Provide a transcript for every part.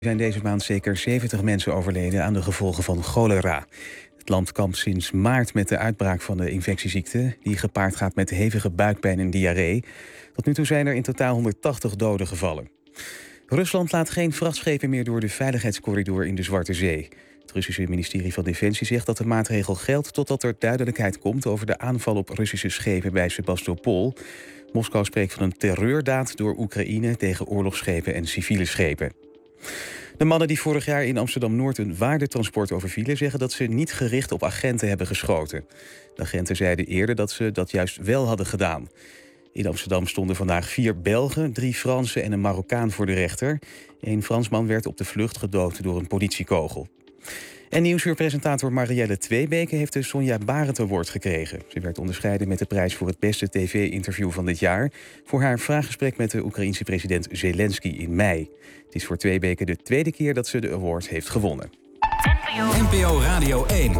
Er zijn deze maand zeker 70 mensen overleden aan de gevolgen van cholera. Het land kampt sinds maart met de uitbraak van de infectieziekte, die gepaard gaat met hevige buikpijn en diarree. Tot nu toe zijn er in totaal 180 doden gevallen. Rusland laat geen vrachtschepen meer door de veiligheidscorridor in de Zwarte Zee. Het Russische ministerie van Defensie zegt dat de maatregel geldt totdat er duidelijkheid komt over de aanval op Russische schepen bij Sebastopol. Moskou spreekt van een terreurdaad door Oekraïne tegen oorlogsschepen en civiele schepen. De mannen die vorig jaar in Amsterdam-Noord een waardetransport overvielen, zeggen dat ze niet gericht op agenten hebben geschoten. De agenten zeiden eerder dat ze dat juist wel hadden gedaan. In Amsterdam stonden vandaag 4 Belgen, 3 Fransen en een Marokkaan voor de rechter. Een Fransman werd op de vlucht gedood door een politiekogel. En nieuwsuurpresentator Marielle Tweebeke heeft de Sonja Barend Award gekregen. Ze werd onderscheiden met de prijs voor het beste tv-interview van dit jaar voor haar vraaggesprek met de Oekraïense president Zelensky in mei. Het is voor Tweebeke de tweede keer dat ze de award heeft gewonnen. NPO Radio 1.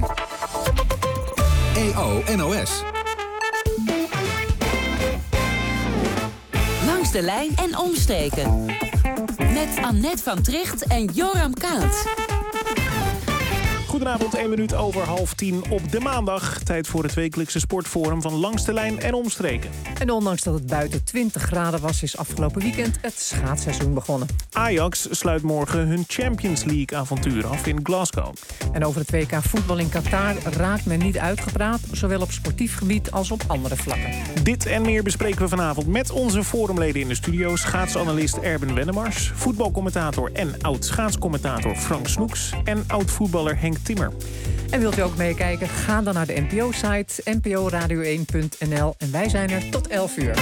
EO NOS. Langs de lijn en omstreken. Met Annette van Tricht en Joram Kaat. Goedenavond, 1 minuut over 9:30 op de maandag. Tijd voor het wekelijkse sportforum van Langs de Lijn en Omstreken. En ondanks dat het buiten 20 graden was, is afgelopen weekend het schaatsseizoen begonnen. Ajax sluit morgen hun Champions League-avontuur af in Glasgow. En over het WK voetbal in Qatar raakt men niet uitgepraat, zowel op sportief gebied als op andere vlakken. Dit en meer bespreken we vanavond met onze forumleden in de studio. Schaatsanalist Erben Wennemars, voetbalcommentator en oud-schaatscommentator Frank Snoeks en oud-voetballer Henk Timmer. En wilt u ook meekijken? Ga dan naar de NPO-site nporadio1.nl en wij zijn er tot 11 uur.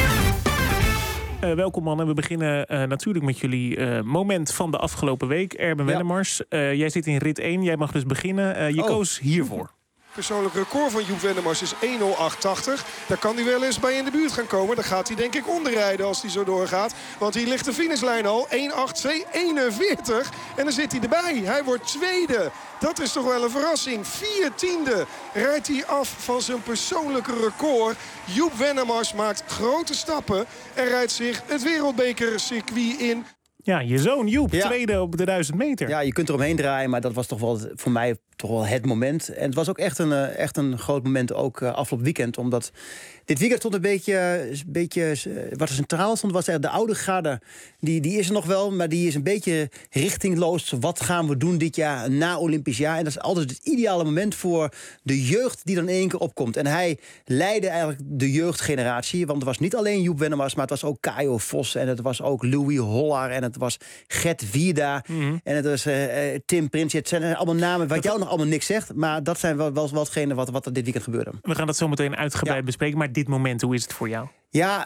Welkom mannen, we beginnen natuurlijk met jullie moment van de afgelopen week. Erben Wennemars, jij zit in rit 1, jij mag dus beginnen. Je koos hiervoor. Persoonlijk record van Joep Wennemars is 1:08.80. Daar kan hij wel eens bij in de buurt gaan komen. Daar gaat hij denk ik onderrijden als hij zo doorgaat. Want hier ligt de finishlijn al. 1:08.241. En dan zit hij erbij. Hij wordt tweede. Dat is toch wel een verrassing. 14e rijdt hij af van zijn persoonlijke record. Joep Wennemars maakt grote stappen en rijdt zich het wereldbekercircuit in. Ja, je zoon Joep, tweede op de 1000 meter. Ja, je kunt eromheen draaien, maar dat was toch wel voor mij toch wel het moment. En het was ook echt een groot moment, ook afgelopen weekend. Omdat dit weekend stond een beetje wat er centraal stond, was de oude garde. Die is er nog wel, maar die is een beetje richtingloos. Wat gaan we doen dit jaar na Olympisch jaar? En dat is altijd het ideale moment voor de jeugd die dan in één keer opkomt. En hij leidde eigenlijk de jeugdgeneratie. Want het was niet alleen Joep Wennemars, maar het was ook Kajo Vos. En het was ook Louis Hollaar. En het was Gert Wierda. En het was Tim Prins. Het zijn allemaal namen wat jou nog allemaal niks zegt. Maar dat zijn wel hetgene wat er dit weekend gebeurde. We gaan dat zo meteen uitgebreid bespreken. Maar dit moment, hoe is het voor jou? Ja,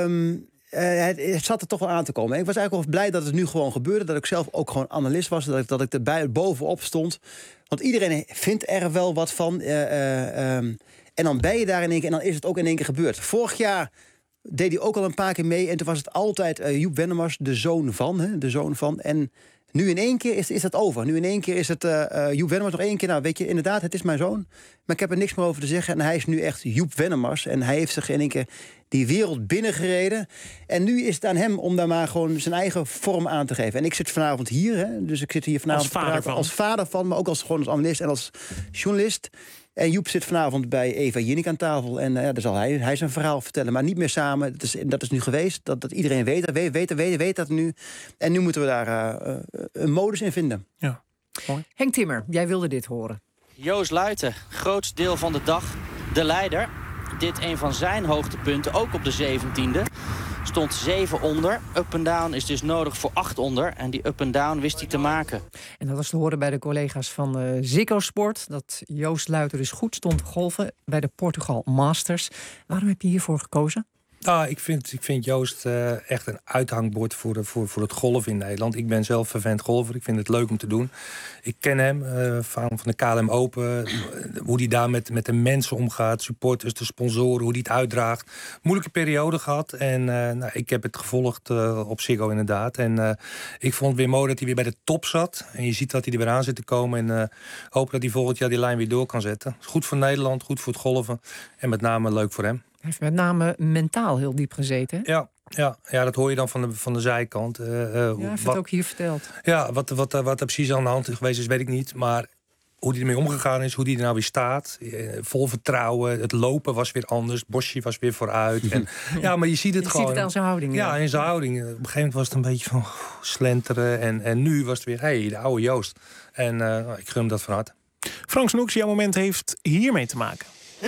het zat er toch wel aan te komen. Ik was eigenlijk wel blij dat het nu gewoon gebeurde. Dat ik zelf ook gewoon analist was. Dat ik er bovenop stond. Want iedereen vindt er wel wat van. En dan ben je daar in één keer. En dan is het ook in één keer gebeurd. Vorig jaar deed hij ook al een paar keer mee. En toen was het altijd Joep Wennemars, de zoon van. En nu in één keer is dat over. Nu in één keer is het Joep Wennemars nog één keer. Nou, weet je, inderdaad, het is mijn zoon. Maar ik heb er niks meer over te zeggen. En hij is nu echt Joep Wennemars. En hij heeft zich in één keer die wereld binnengereden. En nu is het aan hem om daar maar gewoon zijn eigen vorm aan te geven. En ik zit vanavond hier. Hè, dus ik zit hier vanavond als vader van. Maar ook gewoon als analist en als journalist. En Joep zit vanavond bij Eva Jinek aan tafel. En daar zal hij zijn verhaal vertellen. Maar niet meer samen. Dat is nu geweest. Dat iedereen weet dat nu. En nu moeten we daar een modus in vinden. Ja. Mooi. Henk Timmer, jij wilde dit horen. Joost Luiten, grootst deel van de dag de leider. Dit een van zijn hoogtepunten, ook op de 17e. Stond 7 onder. Up and down is dus nodig voor 8 onder. En die up and down wist hij te maken. En dat was te horen bij de collega's van Ziggo Sport. Dat Joost Luiten dus goed stond golven bij de Portugal Masters. Waarom heb je hiervoor gekozen? Ik vind Joost echt een uithangbord voor het golven in Nederland. Ik ben zelf vervent golfer. Ik vind het leuk om te doen. Ik ken hem van de KLM Open. Hoe hij daar met de mensen omgaat. Supporters, de sponsoren, hoe hij het uitdraagt. Moeilijke periode gehad. En ik heb het gevolgd op Ziggo inderdaad. En ik vond het weer mooi dat hij weer bij de top zat. En je ziet dat hij er weer aan zit te komen. En hoop dat hij volgend jaar die lijn weer door kan zetten. Goed voor Nederland, goed voor het golven. En met name leuk voor hem. Hij heeft met name mentaal heel diep gezeten. Hè? Ja, Ja, dat hoor je dan van de zijkant. Ja, heeft het ook hier verteld. Ja, wat er precies aan de hand geweest is, weet ik niet. Maar hoe die ermee omgegaan is, hoe die er nou weer staat. Vol vertrouwen. Het lopen was weer anders. Bosje was weer vooruit. En, ja, maar je ziet het gewoon. Je ziet het aan zijn houding. Ja, in zijn houding. Op een gegeven moment was het een beetje van slenteren. En nu was het weer, de oude Joost. En ik gun hem dat van harte. Frank Snoeks, jouw moment heeft hiermee te maken.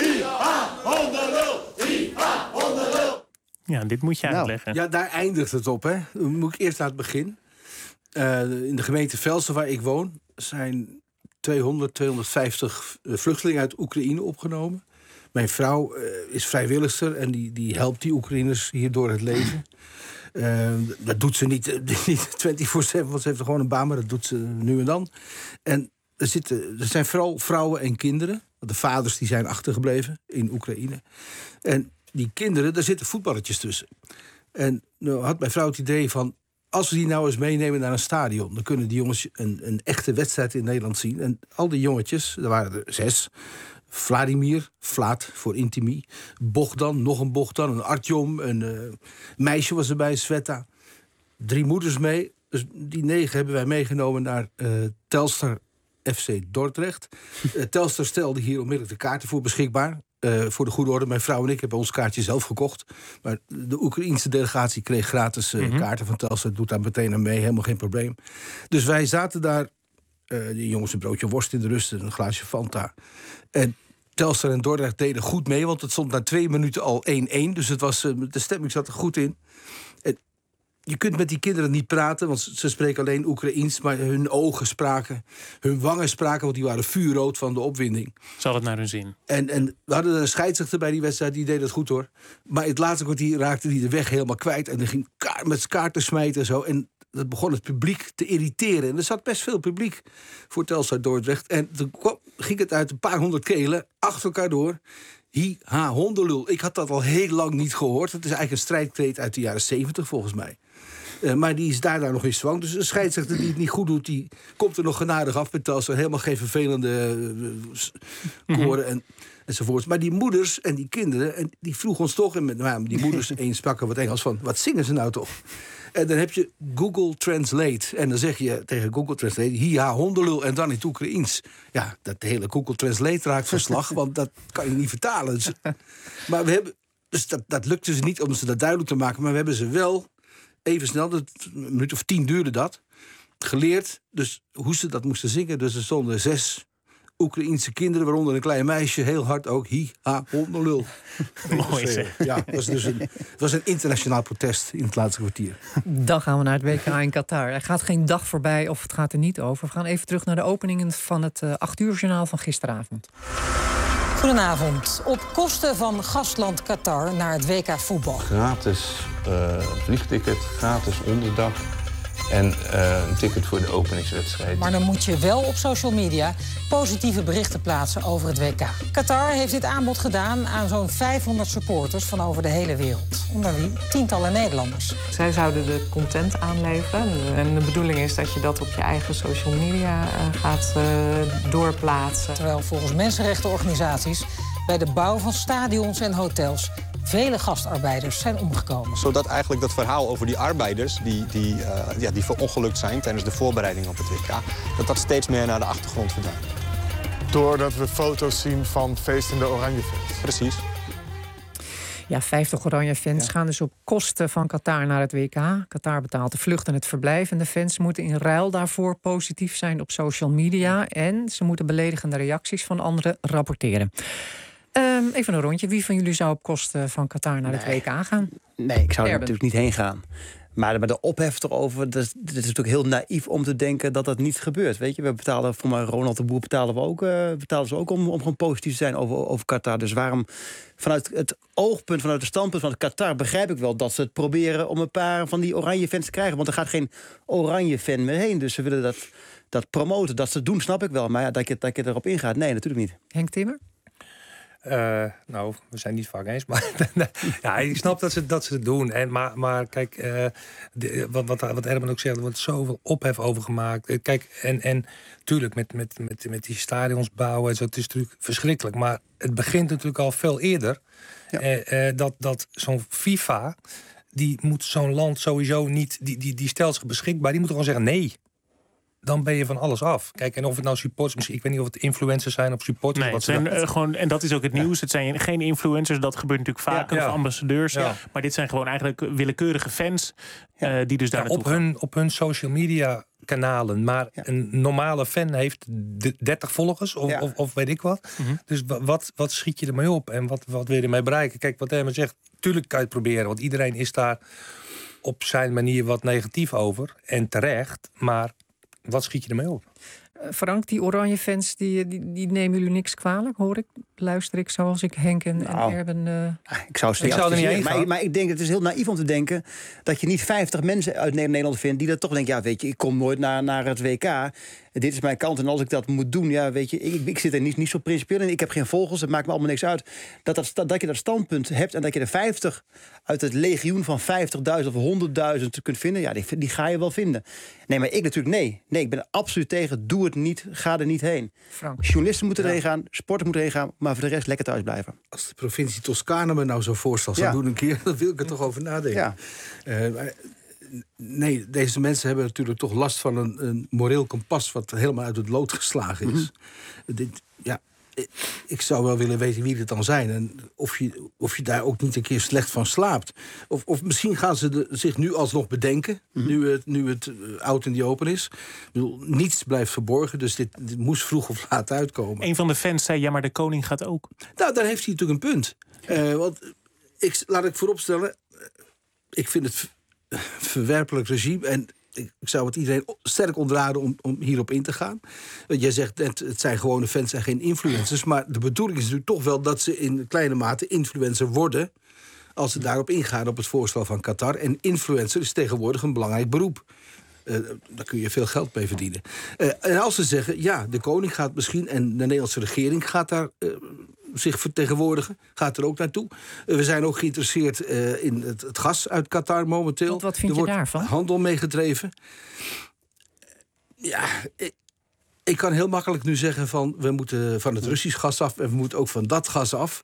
Ja, dit moet je uitleggen. Ja, daar eindigt het op, hè. Dan moet ik eerst naar het begin. In de gemeente Velsen, waar ik woon, zijn 250 vluchtelingen uit Oekraïne opgenomen. Mijn vrouw is vrijwilligster en die helpt die Oekraïners hier door het leven. Dat doet ze niet 24/7, want ze heeft gewoon een baan, maar dat doet ze nu en dan. En er zijn vooral vrouwen en kinderen. De vaders die zijn achtergebleven in Oekraïne. En die kinderen, daar zitten voetballetjes tussen. En nou had mijn vrouw het idee van, als we die nou eens meenemen naar een stadion, dan kunnen die jongens een echte wedstrijd in Nederland zien. En al die jongetjes, er waren er 6. Vladimir, Vlad voor Intimi. Bogdan, nog een Bogdan, een Artjom, een meisje was erbij, Sveta. 3 moeders mee. Dus die 9 hebben wij meegenomen naar Telstar FC Dordrecht. Telstar stelde hier onmiddellijk de kaarten voor beschikbaar. Voor de goede orde, mijn vrouw en ik hebben ons kaartje zelf gekocht. Maar de Oekraïense delegatie kreeg gratis kaarten van Telstar. Doet daar meteen aan mee, helemaal geen probleem. Dus wij zaten daar, die jongens een broodje worst in de rust en een glaasje Fanta. En Telstar en Dordrecht deden goed mee, want het stond na 2 minuten al 1-1. Dus het was, de stemming zat er goed in. En je kunt met die kinderen niet praten, want ze spreken alleen Oekraïens. Maar hun ogen spraken, hun wangen spraken, want die waren vuurrood van de opwinding. Zal het naar hun zin? En we hadden een scheidsrechter bij die wedstrijd, die deed het goed hoor. Maar het laatste kwartier raakte hij de weg helemaal kwijt. En hij ging met kaarten smijten en zo. En dat begon het publiek te irriteren. En er zat best veel publiek voor Telstar Dordrecht. En toen ging het uit een paar 100 kelen achter elkaar door. Hondenlul. Ik had dat al heel lang niet gehoord. Het is eigenlijk een strijdkreet uit de jaren 70 volgens mij. Maar die is daar nog in zwang. Dus een scheidsrechter die het niet goed doet, die komt er nog genadig af met Telstar. Helemaal geen vervelende koren enzovoorts. Maar die moeders en die kinderen, en die vroegen ons toch, en met name die moeders, één spraken wat Engels van, wat zingen ze nou toch? En dan heb je Google Translate. En dan zeg je tegen Google Translate, hondenlul, en dan in het Oekraïens. Ja, dat hele Google Translate raakt van slag, want dat kan je niet vertalen. Dus, maar we hebben, dus dat lukt dus niet om ze dat duidelijk te maken. Maar we hebben ze wel even snel, een minuut of 10 duurde dat, geleerd dus hoe ze dat moesten zingen. Dus er stonden 6 Oekraïense kinderen, waaronder een klein meisje, heel hard ook, hondenlul. Mooi zeg. Ja, het was een internationaal protest in het laatste kwartier. Dan gaan we naar het WK in Qatar. Er gaat geen dag voorbij of het gaat er niet over. We gaan even terug naar de openingen van het 8-uur-journaal van gisteravond. Goedenavond. Op kosten van gastland Qatar naar het WK voetbal. Gratis vliegticket, gratis onderdak en een ticket voor de openingswedstrijd. Maar dan moet je wel op social media positieve berichten plaatsen over het WK. Qatar heeft dit aanbod gedaan aan zo'n 500 supporters van over de hele wereld. Onder wie tientallen Nederlanders. Zij zouden de content aanleveren. En de bedoeling is dat je dat op je eigen social media gaat doorplaatsen. Terwijl volgens mensenrechtenorganisaties bij de bouw van stadions en hotels vele gastarbeiders zijn omgekomen. Zodat eigenlijk dat verhaal over die arbeiders die verongelukt zijn tijdens de voorbereiding op het WK, dat steeds meer naar de achtergrond verdwijnt. Doordat we foto's zien van feestende Oranje-fans. Precies. Ja, 50 Oranje-fans gaan dus op kosten van Qatar naar het WK. Qatar betaalt de vlucht en het verblijf. En de fans moeten in ruil daarvoor positief zijn op social media. En ze moeten beledigende reacties van anderen rapporteren. Even een rondje. Wie van jullie zou op kosten van Qatar naar het WK gaan? Nee, ik zou er natuurlijk niet heen gaan. Maar de ophef erover, dat is natuurlijk heel naïef om te denken dat dat niet gebeurt. Weet je, we betalen voor mij Ronald de Boer betalen ze ook om gewoon positief te zijn over Qatar. Dus waarom vanuit het oogpunt, vanuit het standpunt van het Qatar begrijp ik wel dat ze het proberen om een paar van die oranje fans te krijgen. Want er gaat geen oranje fan meer heen. Dus ze willen dat promoten. Dat ze doen, snap ik wel. Maar ja, dat je erop ingaat, nee, natuurlijk niet. Henk Timmer? Nou, we zijn niet vaak eens, maar ja, ik snap dat ze het doen. Maar kijk, wat Herman ook zegt, er wordt zoveel ophef over gemaakt. Kijk, en tuurlijk, met die stadions bouwen en zo, het is natuurlijk verschrikkelijk. Maar het begint natuurlijk al veel eerder. Ja. Dat zo'n FIFA die moet zo'n land sowieso niet... Die stelt zich beschikbaar. Die moet gewoon zeggen nee. Dan ben je van alles af. Kijk, en of het nou supporters... Misschien, ik weet niet of het influencers zijn of supporters. Nee, het zijn gewoon, en dat is ook het nieuws. Het zijn geen influencers. Dat gebeurt natuurlijk vaker. Of ambassadeurs. Ja. Maar dit zijn gewoon eigenlijk willekeurige fans. Die dus daar op hun social media kanalen. Maar een normale fan heeft 30 volgers. Of weet ik wat. Dus wat schiet je ermee op? En wat wil je ermee bereiken? Kijk, wat Herman zegt. Tuurlijk kan je het proberen. Want iedereen is daar op zijn manier wat negatief over. En terecht. Maar wat schiet je ermee op? Frank, die oranje fans, die nemen jullie niks kwalijk, hoor ik. Luister ik zoals ik Henk en Erben... Ik zou er niet heen gaan. Maar ik denk, het is heel naïef om te denken dat je niet 50 mensen uit Nederland vindt die dat toch denken, ja, weet je, ik kom nooit naar het WK. Dit is mijn kant en als ik dat moet doen, ja, weet je, ik zit er niet zo principieel in. Ik heb geen vogels, het maakt me allemaal niks uit. Dat je dat standpunt hebt en dat je er 50 uit het legioen van 50.000 of 100.000 kunt vinden, ja, die ga je wel vinden. Nee, maar ik natuurlijk nee. Nee, ik ben er absoluut tegen. Doe het niet, ga er niet heen. Frank. Journalisten moeten erheen gaan, sporters moeten erheen gaan, maar voor de rest lekker thuis blijven. Als de provincie Toscane me nou zo voorstel zou doen een keer, dan wil ik er toch over nadenken. Ja. Nee, deze mensen hebben natuurlijk toch last van een moreel kompas wat helemaal uit het lood geslagen is. Ik zou wel willen weten wie het dan zijn. En of je daar ook niet een keer slecht van slaapt. Of misschien gaan ze zich nu alsnog bedenken. Nu het out in the open is. Ik bedoel, niets blijft verborgen. Dus dit moest vroeg of laat uitkomen. Een van de fans zei, ja, maar de koning gaat ook. Nou, daar heeft hij natuurlijk een punt. Want laat ik vooropstellen. Ik vind het verwerpelijk regime. En ik zou het iedereen sterk ontraden om hierop in te gaan. Jij zegt, het zijn gewone fans en geen influencers. Maar de bedoeling is natuurlijk toch wel dat ze in kleine mate influencer worden als ze daarop ingaan op het voorstel van Qatar. En influencer is tegenwoordig een belangrijk beroep. Daar kun je veel geld mee verdienen. En als ze zeggen, ja, de koning gaat misschien en de Nederlandse regering gaat daar zich vertegenwoordigen, gaat er ook naartoe. We zijn ook geïnteresseerd in het gas uit Qatar momenteel. Wat vind je daarvan? Handel meegedreven. Ja, ik kan heel makkelijk nu zeggen van we moeten van het Russisch gas af en we moeten ook van dat gas af.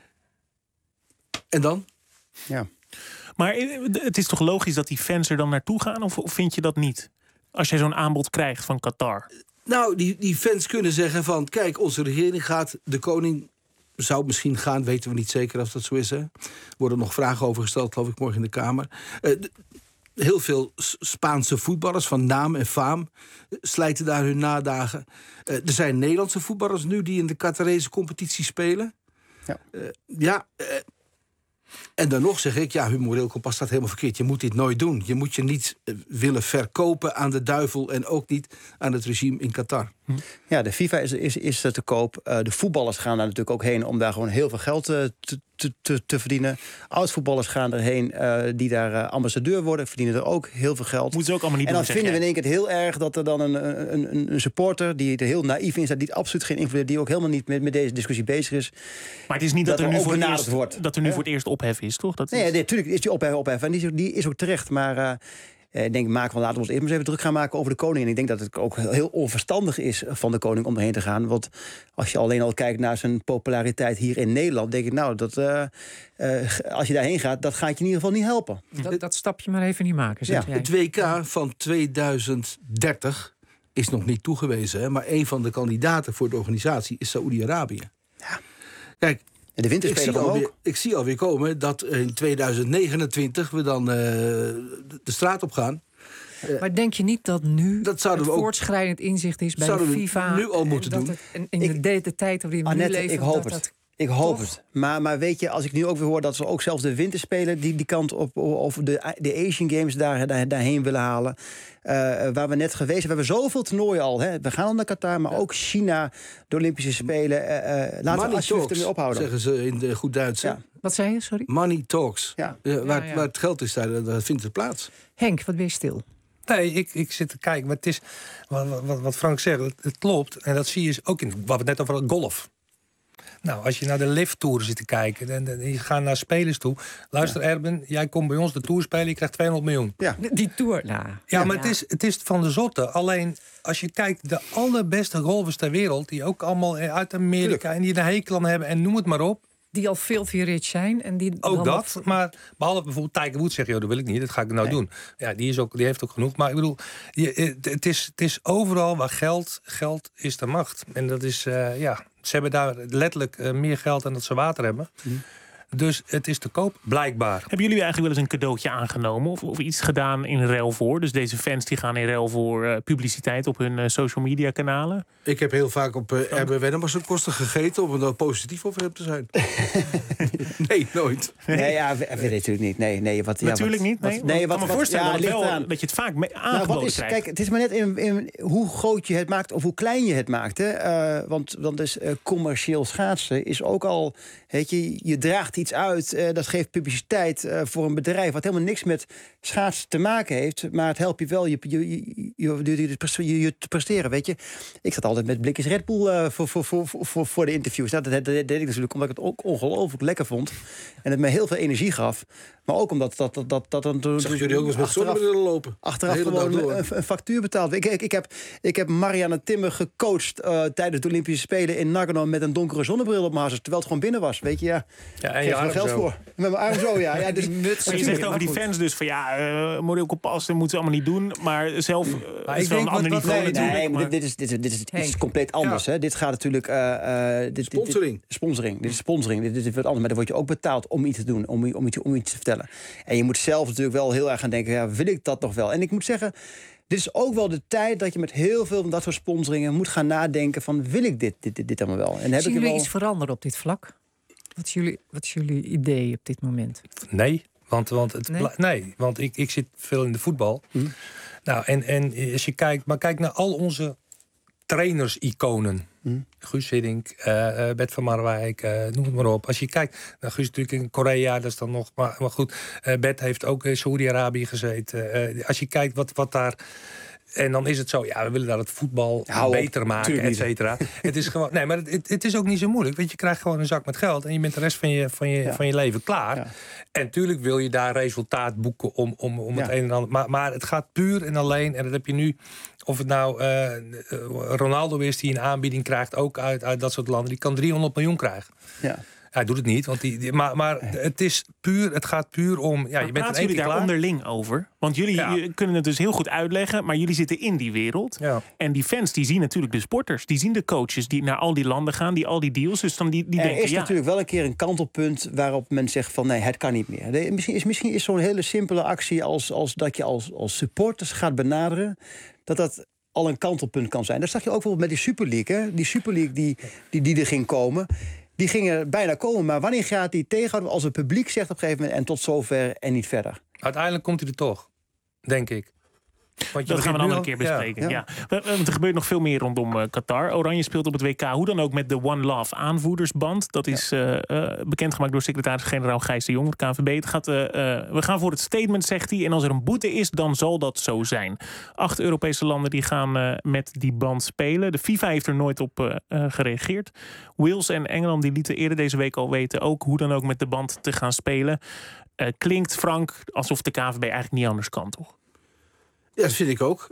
En dan? Ja. Maar het is toch logisch dat die fans er dan naartoe gaan? Of vind je dat niet? Als je zo'n aanbod krijgt van Qatar. Nou, die fans kunnen zeggen van kijk, onze regering gaat, de koning zou misschien gaan, weten we niet zeker of dat zo is. Hè? Er worden nog vragen over gesteld, geloof ik, morgen in de Kamer. Heel veel Spaanse voetballers van naam en faam slijten daar hun nadagen. Er zijn Nederlandse voetballers nu die in de Qatarese competitie spelen. Ja. En dan nog zeg ik, ja, hun moreel kompas staat helemaal verkeerd. Je moet dit nooit doen. Je moet je niet willen verkopen aan de duivel en ook niet aan het regime in Qatar. Ja, de FIFA is te koop. De voetballers gaan daar natuurlijk ook heen om daar gewoon heel veel geld te verdienen. Oud-voetballers gaan erheen die daar ambassadeur worden, verdienen er ook heel veel geld. Moeten ze ook allemaal niet en dan doen, vinden we in één keer het heel erg dat er dan een supporter die er heel naïef in staat, die absoluut geen invloed heeft, die ook helemaal niet met deze discussie bezig is. Maar het is niet dat er nu voor het eerst ophef is, toch? Nee, natuurlijk is die ophef en die is ook terecht, maar ik denk, laten we ons even druk gaan maken over de koning. En ik denk dat het ook heel onverstandig is van de koning om erheen te gaan. Want als je alleen al kijkt naar zijn populariteit hier in Nederland, denk ik, nou, dat als je daarheen gaat, dat gaat je in ieder geval niet helpen. Dat stapje maar even niet maken, zeg jij. Het WK van 2030 is nog niet toegewezen. Hè? Maar een van de kandidaten voor de organisatie is Saoedi-Arabië. Ja. Kijk, de winterspelen ik zie alweer komen dat in 2029 we dan de straat op gaan. Maar denk je niet dat nu het voortschrijdend inzicht is bij de FIFA? Nu al moeten doen. In de tijd waarin we nu leven. Ik hoop het. Maar weet je, als ik nu ook weer hoor dat ze ook zelfs de winterspelen die kant op, of de Asian Games daarheen willen halen. Waar we net geweest zijn. We hebben zoveel toernooien al. Hè. We gaan al naar Qatar, maar ook China, de Olympische Spelen. Laten we alsjeblieft ermee ophouden. Zeggen ze in de goed Duits. Ja. Wat zei je, sorry? Money talks. Ja. Waar het geld is, daar vindt het plaats. Henk, wat ben je stil? Nee, ik zit te kijken. Maar het is, wat Frank zegt, het klopt. En dat zie je ook in wat we het net over hadden, golf. Nou, als je naar de lifttour zit te kijken en je gaat naar spelers toe. Luister, Erben, jij komt bij ons de tour spelen, je krijgt 200 miljoen. Ja. Die tour, maar het is van de zotte. Alleen, als je kijkt, de allerbeste golfers ter wereld, die ook allemaal uit Amerika en die een hekel aan hebben en noem het maar op, die al filthy rich zijn. En die ook dan dat, maar behalve bijvoorbeeld Tiger Woods zegt... dat wil ik niet, dat ga ik nou doen. Ja, die heeft ook genoeg. Maar ik bedoel, het is overal waar geld is de macht. En dat is, ze hebben daar letterlijk meer geld dan dat ze water hebben. Dus het is te koop, blijkbaar. Hebben jullie eigenlijk wel eens een cadeautje aangenomen of iets gedaan in ruil voor? Dus deze fans die gaan in ruil voor publiciteit op hun social media kanalen? Ik heb heel vaak op Erben Wennemars zijn kosten gegeten om er dan positief over hem te zijn. Nee, nooit. Nee, weet ik natuurlijk niet. Nee, natuurlijk niet. Nee, ik kan me voorstellen dat je het vaak aangeboden krijgt. Kijk, het is maar net in hoe groot je het maakt of hoe klein je het maakt. Hè. Want dus commercieel schaatsen is ook al... Weet je draagt iets uit, dat geeft publiciteit voor een bedrijf... wat helemaal niks met schaatsen te maken heeft. Maar het helpt je wel je te presteren, weet je. Ik zat altijd met blikjes Red Bull voor de interviews. Dat deed ik natuurlijk omdat ik het ook ongelooflijk lekker vond. En het me heel veel energie gaf. Maar ook omdat dat dan... Zag jullie ook eens met zonnebrillen lopen? Achteraf gewoon een factuur betaald. Ik heb Marianne Timmer gecoacht tijdens de Olympische Spelen in Nagano... met een donkere zonnebril op mijn hals, terwijl het gewoon binnen was. Weet je, ja. En je arm geld zo. Voor. Met mijn arm zo, ja. Dus, maar je zegt over die fans dus van moreel kompas, dat moeten ze allemaal niet doen. Maar zelf is wel een ander niveau natuurlijk. Maar dit is iets compleet anders. Hè. Dit gaat natuurlijk... Sponsoring. Dit is sponsoring. Dit is wat anders. Maar dan word je ook betaald om iets te doen. Om iets te vertellen. En je moet zelf natuurlijk wel heel erg gaan denken... wil ik dat nog wel? En ik moet zeggen... Dit is ook wel de tijd dat je met heel veel van dat soort sponsoringen... moet gaan nadenken van, wil ik dit allemaal wel? En zien jullie iets veranderen op dit vlak? Wat is jullie idee op dit moment? Nee, want ik zit veel in de voetbal. Nou, en als je kijkt naar al onze trainers-iconen... Guus Hiddink, Bert van Marwijk, noem het maar op. Als je kijkt, nou, Guus natuurlijk in Korea, dat is dan nog... Maar goed, Bert heeft ook in Saoedi-Arabië gezeten. Als je kijkt wat daar... En dan is het zo, we willen daar het voetbal beter maken, et cetera. Het is gewoon, nee, maar het is ook niet zo moeilijk. Want je krijgt gewoon een zak met geld en je bent de rest van je leven klaar. Ja. En natuurlijk wil je daar resultaat boeken om het een en ander. Maar het gaat puur en alleen, en dat heb je nu... Of het nou Ronaldo is die een aanbieding krijgt, ook uit dat soort landen. Die kan 300 miljoen krijgen. Ja. Hij doet het niet, want maar het gaat puur om... Ja, je bent praten jullie daar onderling over? Want jullie kunnen het dus heel goed uitleggen, maar jullie zitten in die wereld. Ja. En die fans die zien natuurlijk de sporters, die zien de coaches die naar al die landen gaan, die al die deals. Dus dan die denken, is natuurlijk wel een keer een kantelpunt waarop men zegt van nee, het kan niet meer. Misschien is zo'n hele simpele actie als dat je als supporters gaat benaderen, dat al een kantelpunt kan zijn. Dat zag je ook wel met die Super League. Hè? Die Super League die er ging komen. Die gingen bijna komen, maar wanneer gaat die tegenhouden als het publiek zegt op een gegeven moment en tot zover en niet verder? Uiteindelijk komt hij er toch, denk ik. Dat gaan we een andere keer bespreken. Ja. Want er gebeurt nog veel meer rondom Qatar. Oranje speelt op het WK. Hoe dan ook met de One Love aanvoerdersband. Dat is bekendgemaakt door secretaris-generaal Gijs de Jong, het KNVB. We gaan voor het statement, zegt hij. En als er een boete is, dan zal dat zo zijn. 8 Europese landen die gaan met die band spelen. De FIFA heeft er nooit op gereageerd. Wales en Engeland die lieten eerder deze week al weten ook hoe dan ook met de band te gaan spelen. Klinkt, Frank, alsof de KNVB eigenlijk niet anders kan, toch? Ja, dat vind ik ook.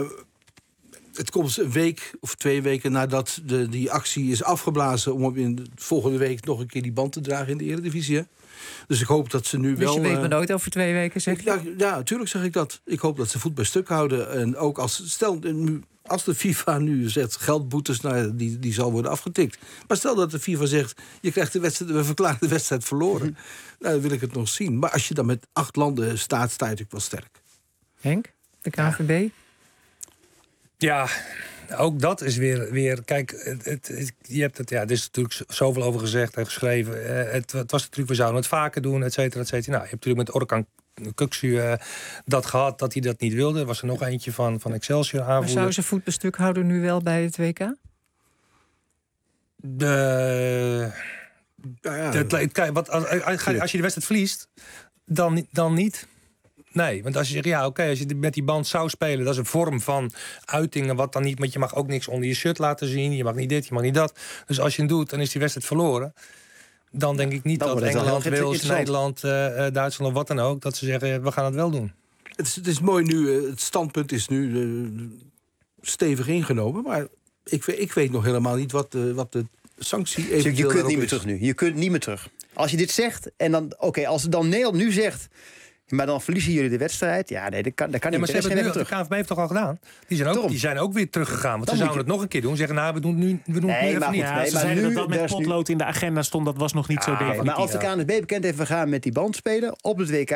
Het komt een week of 2 weken nadat die actie is afgeblazen om in de volgende week nog een keer die band te dragen in de Eredivisie. Hè? Dus ik hoop dat ze nu wel... Dus je weet maar nooit over 2 weken, zeg je? Ja, natuurlijk zeg ik dat. Ik hoop dat ze voet bij stuk houden. En ook als de FIFA nu zegt geldboetes, die zal worden afgetikt. Maar stel dat de FIFA zegt, je krijgt we verklaren de wedstrijd verloren. Nou, dan wil ik het nog zien. Maar als je dan met 8 landen staat, sta je natuurlijk wel sterk. Henk? De KNVB? Ja, ook dat is weer kijk, je hebt het, er is natuurlijk zoveel over gezegd en geschreven. Het was natuurlijk, we zouden het vaker doen, et cetera, et cetera. Nou, je hebt natuurlijk met Orkan Kuksu dat gehad, dat hij dat niet wilde. Er was er nog eentje van Excelsior aanvoerder. Maar zou ze voet bij stuk houden nu wel bij het WK? Als je de wedstrijd verliest, dan niet. Nee, want als je zegt, als je met die band zou spelen, dat is een vorm van uitingen, wat dan niet, want je mag ook niks onder je shirt laten zien, je mag niet dit, je mag niet dat. Dus als je het doet, dan is die wedstrijd verloren. Dan denk ik niet dat Engeland, Wales, Nederland, Duitsland of wat dan ook, dat ze zeggen, we gaan het wel doen. Het is mooi nu, het standpunt is nu stevig ingenomen, maar ik weet nog helemaal niet wat de sanctie Dus je eventueel kunt niet meer is. terug nu. Je kunt niet meer terug. Als je dit zegt en dan... als dan Nederland nu zegt... maar dan verliezen jullie de wedstrijd. Ja, nee, dat kan niet. Maar ze hebben het nu, de KNVB heeft toch al gedaan? Die zijn ook weer teruggegaan. Want ze zouden het nog een keer doen. Zeggen, nou, we doen het nu even niet. Ja, ze zeiden dat met potlood in de agenda stond. Dat was nog niet zo definitief. Maar als de KNVB bekend heeft, we gaan met die band spelen op het WK.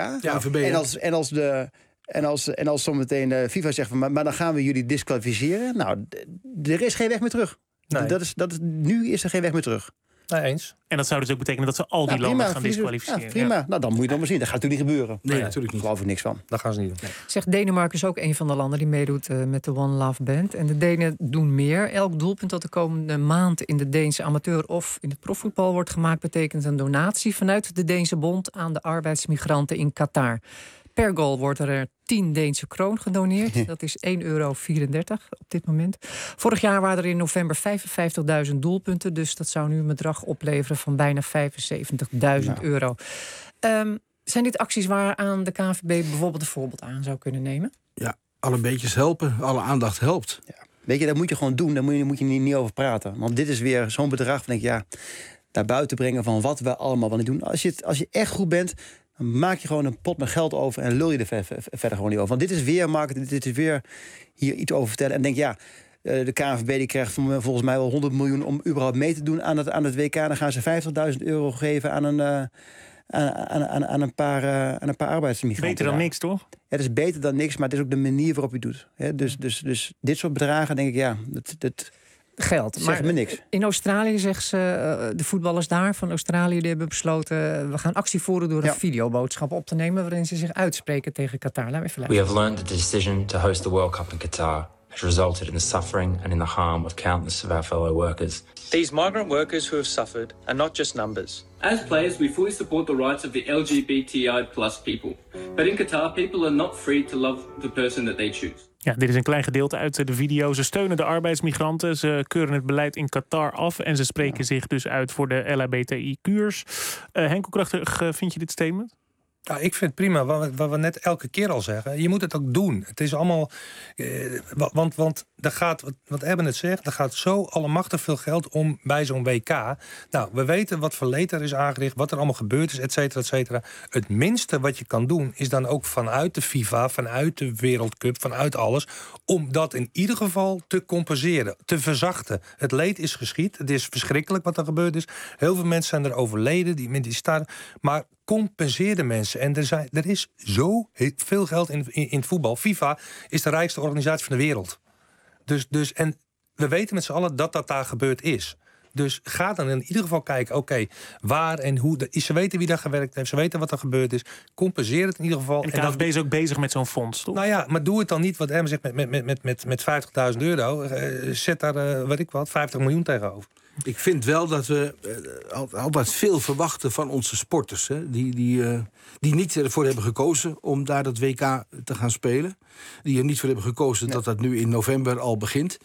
En als zometeen de FIFA zegt van, maar dan gaan we jullie disqualificeren. Nou, er is geen weg meer terug. Nee. Nu is er geen weg meer terug. Nee, eens. En dat zou dus ook betekenen dat ze al die landen gaan disqualificeren. Ja, prima. Nou, dan moet je nog maar zien. Dat gaat natuurlijk niet gebeuren. Nee, natuurlijk niet. Daar geloof ik niks van. Dat gaan ze niet doen. Nee. Zegt Denemarken is ook een van de landen die meedoet met de One Love Band. En de Denen doen meer. Elk doelpunt dat de komende maand in de Deense amateur of in het profvoetbal wordt gemaakt, betekent een donatie vanuit de Deense Bond aan de arbeidsmigranten in Qatar. Per goal wordt er 10 Deense kroon gedoneerd. Dat is €1,34 op dit moment. Vorig jaar waren er in november 55.000 doelpunten. Dus dat zou nu een bedrag opleveren van bijna €75.000. Zijn dit acties waaraan de KNVB bijvoorbeeld een voorbeeld aan zou kunnen nemen? Ja, alle beetjes helpen. Alle aandacht helpt. Ja. Weet je, dat moet je gewoon doen. Daar moet je niet over praten. Want dit is weer zo'n bedrag. Denk ik, naar buiten brengen van wat we allemaal wel niet doen. Als je echt goed bent, dan maak je gewoon een pot met geld over en lul je er verder gewoon niet over. Want dit is weer marketing, dit is weer hier iets over vertellen. En denk, de KNVB die krijgt volgens mij wel 100 miljoen om überhaupt mee te doen aan het WK. Dan gaan ze €50.000 geven aan een paar arbeidsmigranten. Beter dan niks, toch? Ja, het is beter dan niks, maar het is ook de manier waarop je het doet. Dus dit soort bedragen, denk ik, dat geld. Zegt me niks. In Australië zeggen ze, de voetballers daar van Australië, die hebben besloten, we gaan actie voeren door een videoboodschap op te nemen waarin ze zich uitspreken tegen Qatar. Laten we even luisteren. We have learned that the decision to host the World Cup in Qatar has resulted in the suffering and in the harm of countless of our fellow workers. These migrant workers who have suffered are not just numbers. As players, we fully support the rights of the LGBTI+ people. But in Qatar, people are not free to love the person that they choose. Ja, dit is een klein gedeelte uit de video. Ze steunen de arbeidsmigranten, ze keuren het beleid in Qatar af en ze spreken zich dus uit voor de LHBTI-kuurs. Henk, hoe krachtig vind je dit statement? Ja, ik vind het prima, wat we net elke keer al zeggen. Je moet het ook doen. Het is allemaal... Want er gaat, wat Eben het zegt, er gaat zo allemachtig veel geld om bij zo'n WK. Nou, we weten wat voor leed er is aangericht, wat er allemaal gebeurd is, et cetera, et cetera. Het minste wat je kan doen, is dan ook vanuit de FIFA, vanuit de Wereldcup, vanuit alles, om dat in ieder geval te compenseren, te verzachten. Het leed is geschied, het is verschrikkelijk wat er gebeurd is. Heel veel mensen zijn er overleden, die staan... Maar compenseer de mensen. En er is zo veel geld in het voetbal. FIFA is de rijkste organisatie van de wereld. Dus en we weten met z'n allen dat daar gebeurd is. Dus ga dan in ieder geval kijken, waar en hoe. Ze weten wie daar gewerkt heeft, ze weten wat er gebeurd is. Compenseer het in ieder geval. En de KNVB is ook bezig met zo'n fonds, toch? Nou ja, maar doe het dan niet, wat Emma zegt, met €50.000. Zet daar, 50 miljoen tegenover. Ik vind wel dat we altijd veel verwachten van onze sporters. Hè, die niet ervoor hebben gekozen om daar dat WK te gaan spelen. Die er niet voor hebben gekozen dat dat nu in november al begint.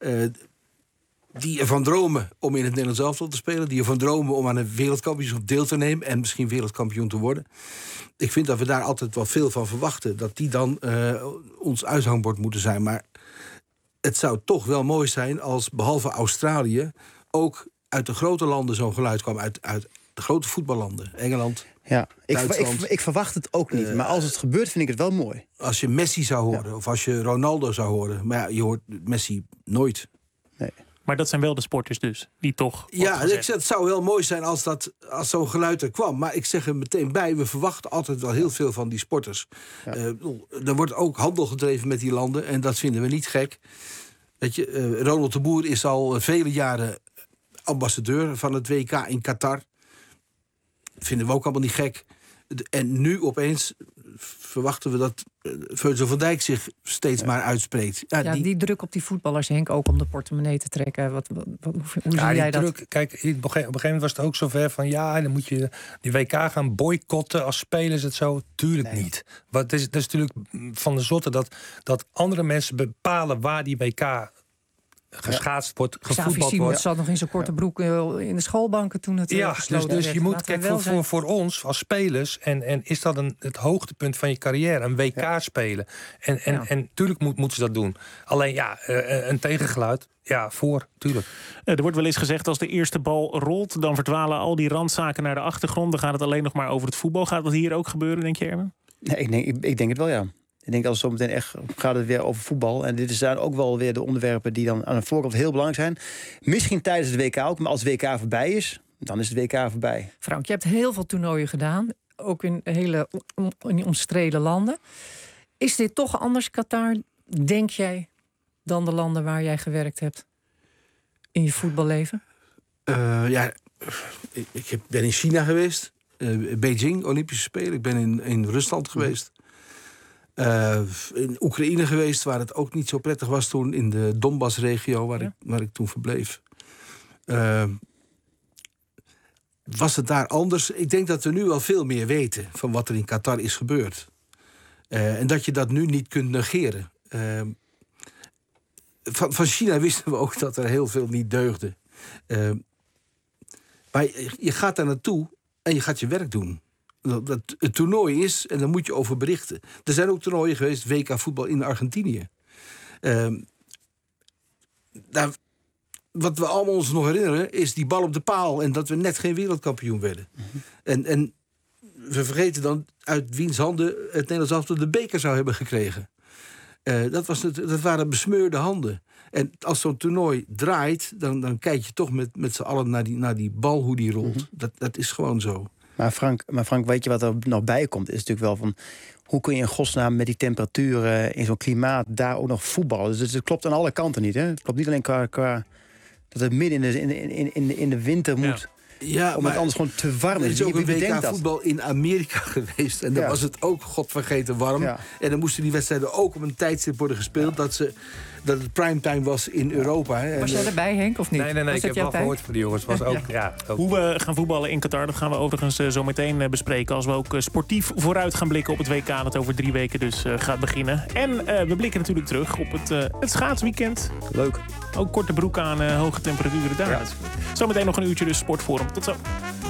Die ervan dromen om in het Nederlands elftal te spelen. Die ervan dromen om aan een wereldkampioenschap deel te nemen. En misschien wereldkampioen te worden. Ik vind dat we daar altijd wel veel van verwachten. Dat die dan ons uithangbord moeten zijn. Maar het zou toch wel mooi zijn als behalve Australië ook uit de grote landen zo'n geluid kwam. Uit de grote voetballanden. Engeland, Duitsland. Ik verwacht het ook niet. Maar als het gebeurt, vind ik het wel mooi. Als je Messi zou horen, of als je Ronaldo zou horen. Maar ja, je hoort Messi nooit. Nee. Maar dat zijn wel de sporters dus, die toch... Ja, het zou wel mooi zijn als zo'n geluid er kwam. Maar ik zeg er meteen bij, we verwachten altijd wel heel veel van die sporters. Ja. Er wordt ook handel gedreven met die landen. En dat vinden we niet gek. Weet je, Ronald de Boer is al vele jaren ambassadeur van het WK in Qatar. Vinden we ook allemaal niet gek. En nu opeens verwachten we dat Virgil van Dijk zich steeds maar uitspreekt. Die druk op die voetballers, Henk, ook om de portemonnee te trekken. Hoe zie jij dat? Druk, kijk, op een gegeven moment was het ook zover van... dan moet je die WK gaan boycotten als spelers het zo. Tuurlijk niet. Want het is natuurlijk van de zotte dat andere mensen bepalen waar die WK geschaatst wordt, gevoetbald wordt. Simons zat nog in zijn korte broek in de schoolbanken toen het gesloten werd. Dus je moet, kijk, voor ons als spelers... en is dat het hoogtepunt van je carrière, een WK spelen. En tuurlijk moeten ze dat doen. Alleen een tegengeluid... Ja, tuurlijk. Er wordt wel eens gezegd, als de eerste bal rolt... dan verdwalen al die randzaken naar de achtergrond. Dan gaat het alleen nog maar over het voetbal. Gaat dat hier ook gebeuren, denk je, Erwin? Nee, ik denk het wel, ja. Ik denk als het zometeen echt gaat het weer over voetbal. En dit zijn ook wel weer de onderwerpen die dan aan de voorkant heel belangrijk zijn. Misschien tijdens het WK ook, maar als het WK voorbij is... dan is het WK voorbij. Frank, je hebt heel veel toernooien gedaan. Ook in hele omstreden landen. Is dit toch anders, Qatar, denk jij... dan de landen waar jij gewerkt hebt in je voetballeven? Ik ben in China geweest. Beijing, Olympische Spelen. Ik ben in Rusland geweest. In Oekraïne geweest, waar het ook niet zo prettig was toen... in de Donbass-regio, waar ik toen verbleef. Was het daar anders? Ik denk dat we nu al veel meer weten... van wat er in Qatar is gebeurd. En dat je dat nu niet kunt negeren. Van China wisten we ook dat er heel veel niet deugde. Maar je gaat daar naartoe en je gaat je werk doen. Dat het toernooi is en daar moet je over berichten. Er zijn ook toernooien geweest, WK voetbal in Argentinië. Wat we allemaal ons nog herinneren is die bal op de paal... en dat we net geen wereldkampioen werden. En we vergeten dan uit wiens handen het Nederlands elftal de beker zou hebben gekregen. Dat waren besmeurde handen. En als zo'n toernooi draait, dan kijk je toch met z'n allen naar die bal, hoe die rolt. Dat is gewoon zo. Maar Frank, weet je wat er nog bij komt? Is natuurlijk wel van... hoe kun je in godsnaam met die temperaturen in zo'n klimaat... daar ook nog voetballen? Dus het klopt aan alle kanten niet. Hè? Het klopt niet alleen qua dat het midden in de winter moet... Ja, omdat het anders gewoon te warm is. Er is ook een WK voetbal in Amerika geweest. En dan was het ook godvergeten warm. Ja. En dan moesten die wedstrijden ook op een tijdstip worden gespeeld... dat het primetime was in Europa. Hè. Was jij erbij, Henk, of niet? Nee, ik heb wel gehoord van die jongens. Was ook, ook. Hoe we gaan voetballen in Qatar, dat gaan we overigens zo meteen bespreken... als we ook sportief vooruit gaan blikken op het WK... dat over 3 weken dus gaat beginnen. En we blikken natuurlijk terug op het schaatsweekend. Leuk. Ook korte broek aan, hoge temperaturen daar. Ja. Zometeen nog een uurtje dus Sportforum. Tot zo.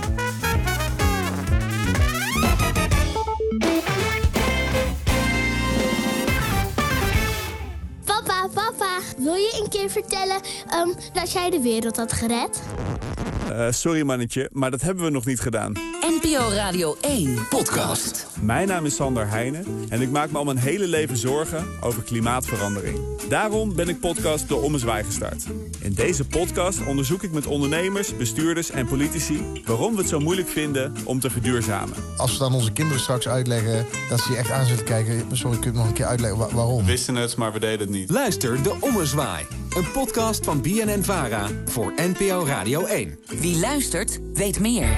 Papa, wil je een keer vertellen dat jij de wereld had gered? Sorry mannetje, maar dat hebben we nog niet gedaan. NPO Radio 1 Podcast. Mijn naam is Sander Heijnen en ik maak me al mijn hele leven zorgen over klimaatverandering. Daarom ben ik podcast De Ommezwaai gestart. In deze podcast onderzoek ik met ondernemers, bestuurders en politici... waarom we het zo moeilijk vinden om te verduurzamen. Als we dan onze kinderen straks uitleggen dat ze je echt aan zitten kijken... sorry, kun je nog een keer uitleggen waarom? We wisten het, maar we deden het niet. Luister De Ommezwaai. Een podcast van BNN-VARA voor NPO Radio 1. Wie luistert, weet meer.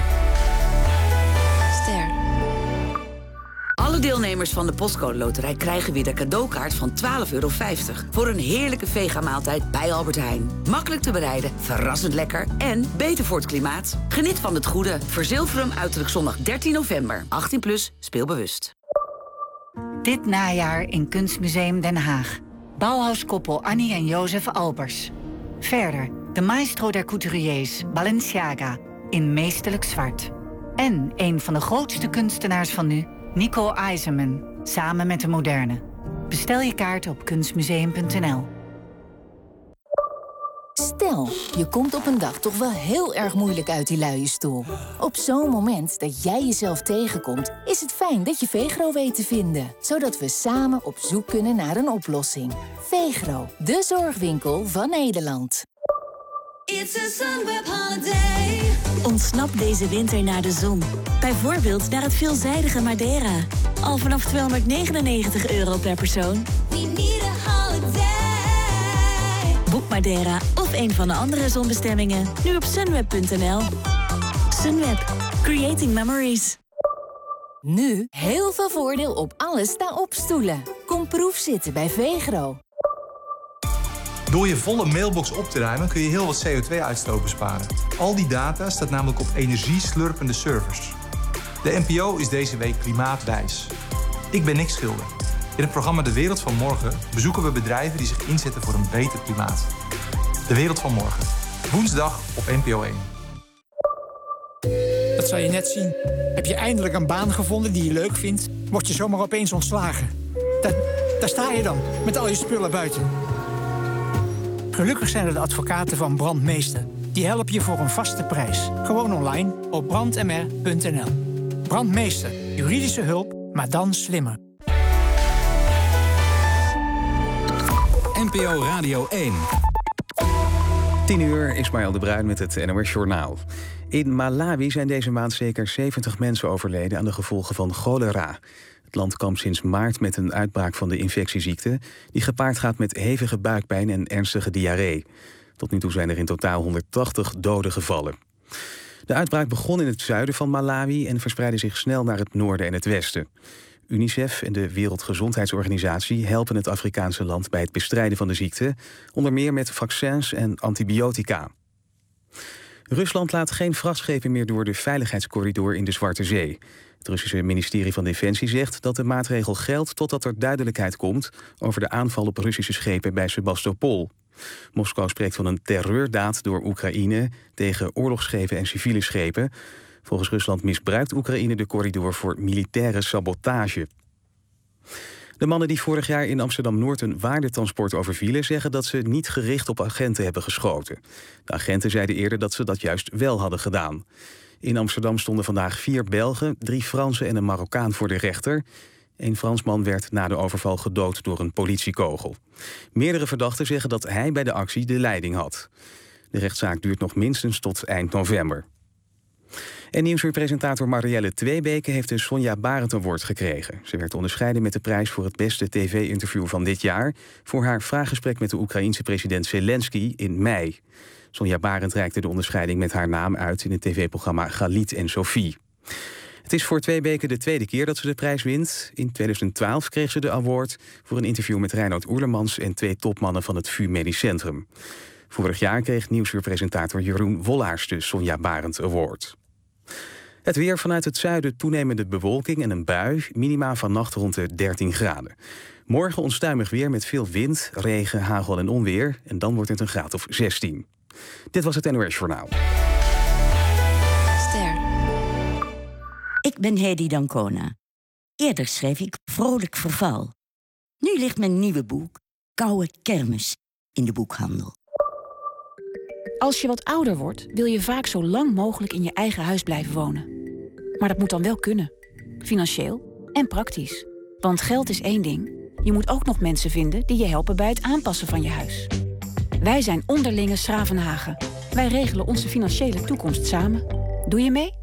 Ster. Alle deelnemers van de Postcode Loterij krijgen weer de cadeaukaart van €12,50... voor een heerlijke vegamaaltijd bij Albert Heijn. Makkelijk te bereiden, verrassend lekker en beter voor het klimaat. Geniet van het goede. Verzilver hem uiterlijk zondag 13 november. 18+, speel bewust. Dit najaar in Kunstmuseum Den Haag. Bauhauskoppel Annie en Jozef Albers. Verder de maestro der couturiers, Balenciaga, in meesterlijk zwart. En een van de grootste kunstenaars van nu, Nico IJzerman, samen met de moderne. Bestel je kaart op kunstmuseum.nl. Stel, je komt op een dag toch wel heel erg moeilijk uit die luie stoel. Op zo'n moment dat jij jezelf tegenkomt, is het fijn dat je Vegro weet te vinden. Zodat we samen op zoek kunnen naar een oplossing. Vegro, de zorgwinkel van Nederland. It's a Sunweb holiday. Ontsnap deze winter naar de zon. Bijvoorbeeld naar het veelzijdige Madeira. Al vanaf €299 per persoon. We need a holiday. Boek Madeira of een van de andere zonbestemmingen nu op sunweb.nl. Sunweb. Creating memories. Nu heel veel voordeel op alle sta-op stoelen. Kom proefzitten bij Vegro. Door je volle mailbox op te ruimen kun je heel wat CO2-uitstoot besparen. Al die data staat namelijk op energieslurpende servers. De NPO is deze week klimaatwijs. Ik ben Nick Schilder. In het programma De Wereld van Morgen bezoeken we bedrijven die zich inzetten voor een beter klimaat. De wereld van morgen. Woensdag op NPO 1. Dat zal je net zien. Heb je eindelijk een baan gevonden die je leuk vindt, word je zomaar opeens ontslagen. Daar sta je dan, met al je spullen buiten. Gelukkig zijn er de advocaten van Brandmeester. Die helpen je voor een vaste prijs. Gewoon online op brandmr.nl. Brandmeester, juridische hulp, maar dan slimmer. NPO Radio 1. 10:00, Ismaël de Bruin met het NOS Journaal. In Malawi zijn deze maand zeker 70 mensen overleden aan de gevolgen van cholera. Het land kampt sinds maart met een uitbraak van de infectieziekte, die gepaard gaat met hevige buikpijn en ernstige diarree. Tot nu toe zijn er in totaal 180 doden gevallen. De uitbraak begon in het zuiden van Malawi en verspreidde zich snel naar het noorden en het westen. UNICEF en de Wereldgezondheidsorganisatie helpen het Afrikaanse land bij het bestrijden van de ziekte, onder meer met vaccins en antibiotica. Rusland laat geen vrachtschepen meer door de veiligheidscorridor in de Zwarte Zee. Het Russische ministerie van Defensie zegt dat de maatregel geldt totdat er duidelijkheid komt over de aanval op Russische schepen bij Sebastopol. Moskou spreekt van een terreurdaad door Oekraïne tegen oorlogsschepen en civiele schepen. Volgens Rusland misbruikt Oekraïne de corridor voor militaire sabotage. De mannen die vorig jaar in Amsterdam-Noord een waardetransport overvielen, zeggen dat ze niet gericht op agenten hebben geschoten. De agenten zeiden eerder dat ze dat juist wel hadden gedaan. In Amsterdam stonden vandaag 4 Belgen, 3 Fransen en een Marokkaan voor de rechter. Een Fransman werd na de overval gedood door een politiekogel. Meerdere verdachten zeggen dat hij bij de actie de leiding had. De rechtszaak duurt nog minstens tot eind november. En nieuwsuurpresentator Marielle Tweebeke heeft de Sonja Barend Award gekregen. Ze werd onderscheiden met de prijs voor het beste tv-interview van dit jaar voor haar vraaggesprek met de Oekraïense president Zelensky in mei. Sonja Barend reikte de onderscheiding met haar naam uit in het tv-programma Galit en Sophie. Het is voor Tweebeke de tweede keer dat ze de prijs wint. In 2012 kreeg ze de award voor een interview met Reinoud Oerlemans en 2 topmannen van het VU Medisch Centrum. Vorig jaar kreeg nieuwsuurpresentator Jeroen Wollaars de Sonja Barend Award. Het weer: vanuit het zuiden toenemende bewolking en een bui. Minima vannacht rond de 13 graden. Morgen onstuimig weer met veel wind, regen, hagel en onweer. En dan wordt het een graad of 16. Dit was het NOS Journaal. Ster. Ik ben Hedy Dancona. Eerder schreef ik Vrolijk Verval. Nu ligt mijn nieuwe boek, Koude Kermis, in de boekhandel. Als je wat ouder wordt, wil je vaak zo lang mogelijk in je eigen huis blijven wonen. Maar dat moet dan wel kunnen. Financieel en praktisch. Want geld is één ding. Je moet ook nog mensen vinden die je helpen bij het aanpassen van je huis. Wij zijn Onderlinge Schravenhagen. Wij regelen onze financiële toekomst samen. Doe je mee?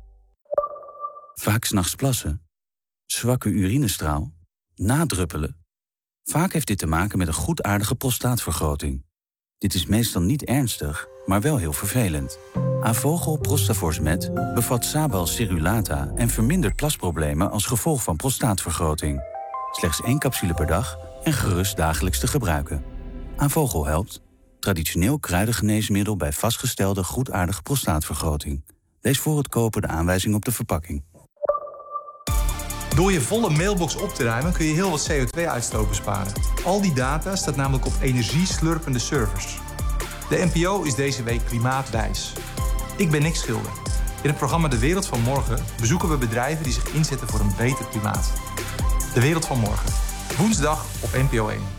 Vaak 's nachts plassen, zwakke urinestraal, nadruppelen. Vaak heeft dit te maken met een goedaardige prostaatvergroting. Dit is meestal niet ernstig, maar wel heel vervelend. Avogel Prostafors Met bevat Sabal Cerulata en vermindert plasproblemen als gevolg van prostaatvergroting. Slechts 1 capsule per dag en gerust dagelijks te gebruiken. Avogel helpt. Traditioneel kruidengeneesmiddel bij vastgestelde goedaardige prostaatvergroting. Lees voor het kopen de aanwijzing op de verpakking. Door je volle mailbox op te ruimen kun je heel wat CO2-uitstoot besparen. Al die data staat namelijk op energieslurpende servers. De NPO is deze week klimaatwijs. Ik ben Nick Schilder. In het programma De Wereld van Morgen bezoeken we bedrijven die zich inzetten voor een beter klimaat. De Wereld van Morgen. Woensdag op NPO 1.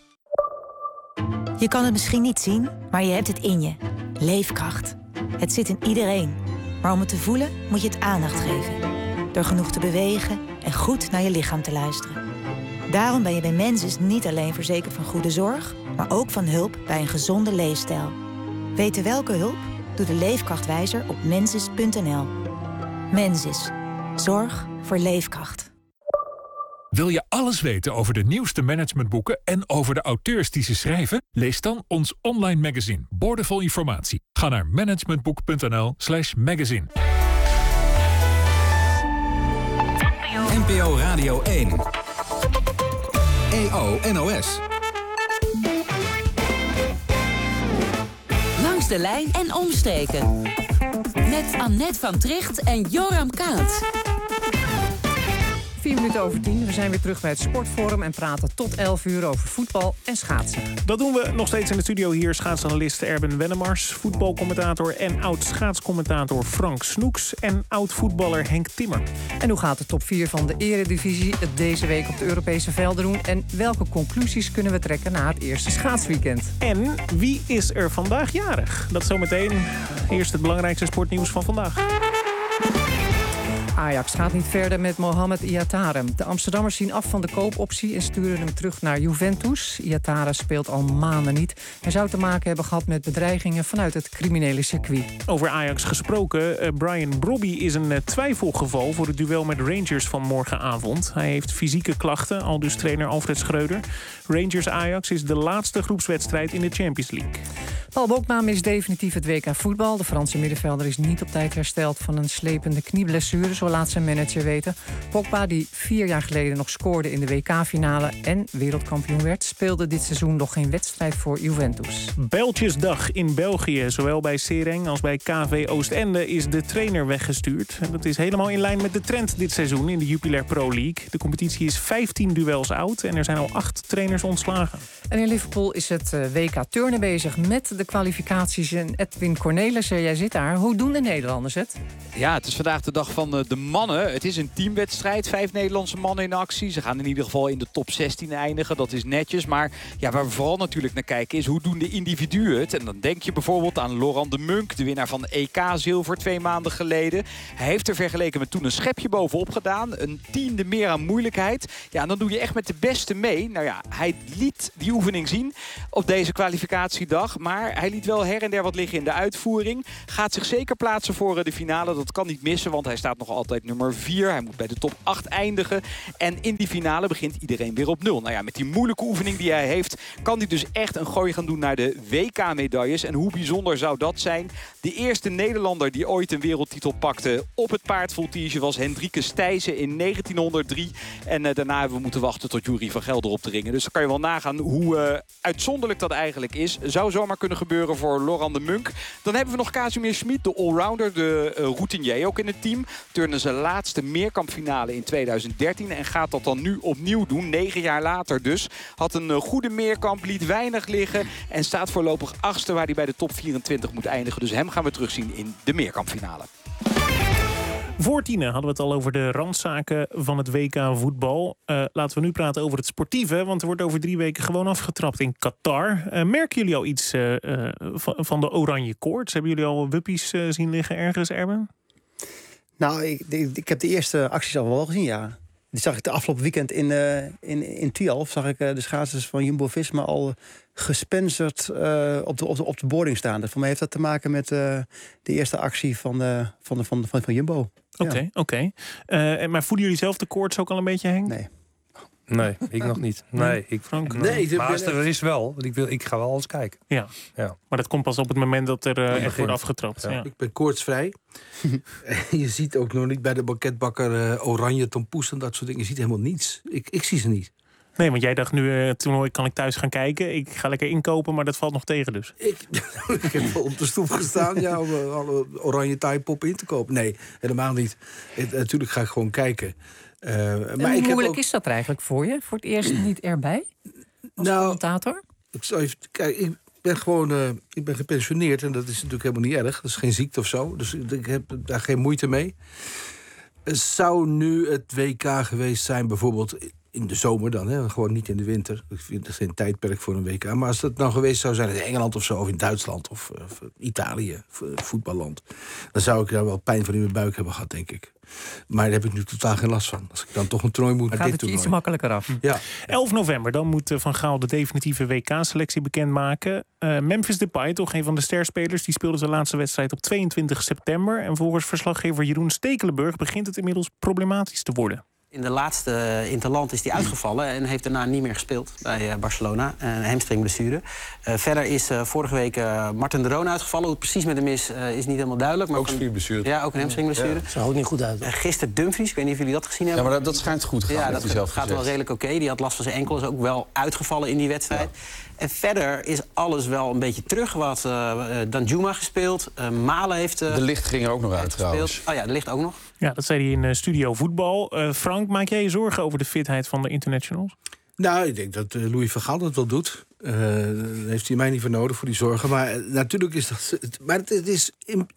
Je kan het misschien niet zien, maar je hebt het in je. Leefkracht. Het zit in iedereen. Maar om het te voelen moet je het aandacht geven. Door genoeg te bewegen en goed naar je lichaam te luisteren. Daarom ben je bij Mensis niet alleen verzekerd van goede zorg, maar ook van hulp bij een gezonde leefstijl. Weten welke hulp? Doe de Leefkrachtwijzer op mensis.nl. Mensis. Zorg voor leefkracht. Wil je alles weten over de nieuwste managementboeken en over de auteurs die ze schrijven? Lees dan ons online magazine, Boordevol Informatie. Ga naar managementboek.nl/magazine. NPO Radio 1. EO NOS. Langs de lijn en omstreken. Met Annette van Tricht en Joram Kaat. 4 minuten over 10. We zijn weer terug bij het Sportforum en praten tot 11 uur over voetbal en schaatsen. Dat doen we nog steeds in de studio hier. Schaatsanalist Erben Wennemars, voetbalcommentator en oud-schaatscommentator Frank Snoeks en oud-voetballer Henk Timmer. En hoe gaat de top 4 van de Eredivisie het deze week op de Europese velden doen? En welke conclusies kunnen we trekken na het eerste schaatsweekend? En wie is er vandaag jarig? Dat zometeen. Eerst het belangrijkste sportnieuws van vandaag. Ajax gaat niet verder met Mohamed Iataren. De Amsterdammers zien af van de koopoptie en sturen hem terug naar Juventus. Iataren speelt al maanden niet. Hij zou te maken hebben gehad met bedreigingen vanuit het criminele circuit. Over Ajax gesproken, Brian Brobby is een twijfelgeval voor het duel met Rangers van morgenavond. Hij heeft fysieke klachten, aldus trainer Alfred Schreuder. Rangers-Ajax is de laatste groepswedstrijd in de Champions League. Paul Bokma mist definitief het WK voetbal. De Franse middenvelder is niet op tijd hersteld van een slepende knieblessure, zo laat zijn manager weten. Pogba, die 4 jaar geleden nog scoorde in de WK-finale en wereldkampioen werd, speelde dit seizoen nog geen wedstrijd voor Juventus. Bijltjesdag in België. Zowel bij Sereng als bij KV Oostende is de trainer weggestuurd. En dat is helemaal in lijn met de trend dit seizoen in de Jupiler Pro League. De competitie is 15 duels oud en er zijn al 8 trainers ontslagen. En in Liverpool is het WK turnen bezig met de kwalificaties. En Edwin Cornelissen, jij zit daar. Hoe doen de Nederlanders het? Ja, het is vandaag de dag van de mannen. Het is een teamwedstrijd. 5 Nederlandse mannen in actie. Ze gaan in ieder geval in de top 16 eindigen. Dat is netjes. Maar ja, waar we vooral natuurlijk naar kijken is hoe doen de individuen het. En dan denk je bijvoorbeeld aan Laurent de Munk, de winnaar van EK-zilver 2 maanden geleden. Hij heeft er vergeleken met toen een schepje bovenop gedaan. Een 10e meer aan moeilijkheid. Ja, en dan doe je echt met de beste mee. Nou ja, hij liet die oefening zien op deze kwalificatiedag. Maar hij liet wel her en der wat liggen in de uitvoering. Gaat zich zeker plaatsen voor de finale. Dat kan niet missen, want hij staat nog altijd nummer 4. Hij moet bij de top 8 eindigen. En in die finale begint iedereen weer op 0. Nou ja, met die moeilijke oefening die hij heeft, kan hij dus echt een gooi gaan doen naar de WK-medailles. En hoe bijzonder zou dat zijn? De eerste Nederlander die ooit een wereldtitel pakte op het paardvoltige was Hendrike Stijssen in 1903. En daarna hebben we moeten wachten tot Jury van Gelder op te ringen. Dus dan kan je wel nagaan hoe uitzonderlijk dat eigenlijk is. Zou zomaar kunnen gebeuren voor Laurent de Munk. Dan hebben we nog Casimir Schmid, de allrounder, de routinier ook in het team. Turnen zijn laatste meerkampfinale in 2013 en gaat dat dan nu opnieuw doen. 9 jaar later dus. Had een goede meerkamp, liet weinig liggen en staat voorlopig 8e waar hij bij de top 24 moet eindigen. Dus hem gaan we terugzien in de meerkampfinale. Voor 10 hadden we het al over de randzaken van het WK voetbal. Laten we nu praten over het sportieve, want er wordt over 3 weken gewoon afgetrapt in Qatar. Merken jullie al iets van de oranje koorts? Hebben jullie al wuppies zien liggen ergens, Erben? Nou, ik heb de eerste acties al wel gezien, ja. Die zag ik de afgelopen weekend in Tialf. Zag ik de schaatsers van Jumbo-Visma al gespenserd op de boarding staan. Dus voor mij heeft dat te maken met de eerste actie van Jumbo. Oké. Maar voelen jullie zelf de koorts ook al een beetje, Henk? Nee, ik nog niet. Nee, Frank? Maar als er is wel, want ik ga wel eens kijken. Ja. Maar dat komt pas op het moment dat er echt wordt afgetrapt. Ja. Ik ben koortsvrij. Je ziet ook nog niet bij de banketbakker oranje tompoes en dat soort dingen. Je ziet helemaal niets. Ik zie ze niet. Nee, want jij dacht nu, het toernooi kan ik thuis gaan kijken. Ik ga lekker inkopen, maar dat valt nog tegen dus. Ik heb wel op de stoep gestaan om alle oranje taaipop in te kopen. Nee, helemaal niet. Natuurlijk ga ik gewoon kijken. Maar hoe moeilijk is dat eigenlijk voor je? Voor het eerst niet erbij? Als commentator? Ik zal even kijken. Ik ben gepensioneerd en dat is natuurlijk helemaal niet erg. Dat is geen ziekte of zo. Dus ik heb daar geen moeite mee. Zou nu het WK geweest zijn, bijvoorbeeld in de zomer dan, hè? Gewoon niet in de winter. Ik vind het geen tijdperk voor een WK. Maar als dat nou geweest zou zijn in Engeland of zo, of in Duitsland of Italië, voetballand, dan zou ik daar wel pijn van in mijn buik hebben gehad, denk ik. Maar daar heb ik nu totaal geen last van. Als ik dan toch een toernooi moet, dan gaat het je iets makkelijker af. Ja. 11 november, dan moet Van Gaal de definitieve WK-selectie bekendmaken. Memphis Depay, toch een van de sterspelers, die speelde zijn laatste wedstrijd op 22 september. En volgens verslaggever Jeroen Stekelenburg begint het inmiddels problematisch te worden. In de laatste interland is hij uitgevallen en heeft daarna niet meer gespeeld bij Barcelona. Een hamstringblessure. Verder is vorige week Marten de Roon uitgevallen. Hoe het precies met hem is niet helemaal duidelijk. Maar ook spierblessure. Ja, ook een hamstringblessure. Dat zag ook niet goed uit. Gisteren Dumfries, ik weet niet of jullie dat gezien hebben. Ja, maar dat schijnt goed te gaan. Ja, dat gaat wel redelijk oké. Die had last van zijn enkel, is ook wel uitgevallen in die wedstrijd. Ja. En verder is alles wel een beetje terug. Wat Danjuma gespeeld. Malen heeft... de Ligt ging er ook nog uit trouwens. Oh ja, de Ligt ook nog. Ja, dat zei hij in Studio Voetbal. Frank, maak jij je zorgen over de fitheid van de internationals? Nou, ik denk dat Louis van Gaal dat wel doet. Daar heeft hij mij niet voor nodig, voor die zorgen. Maar natuurlijk is dat... Maar het is...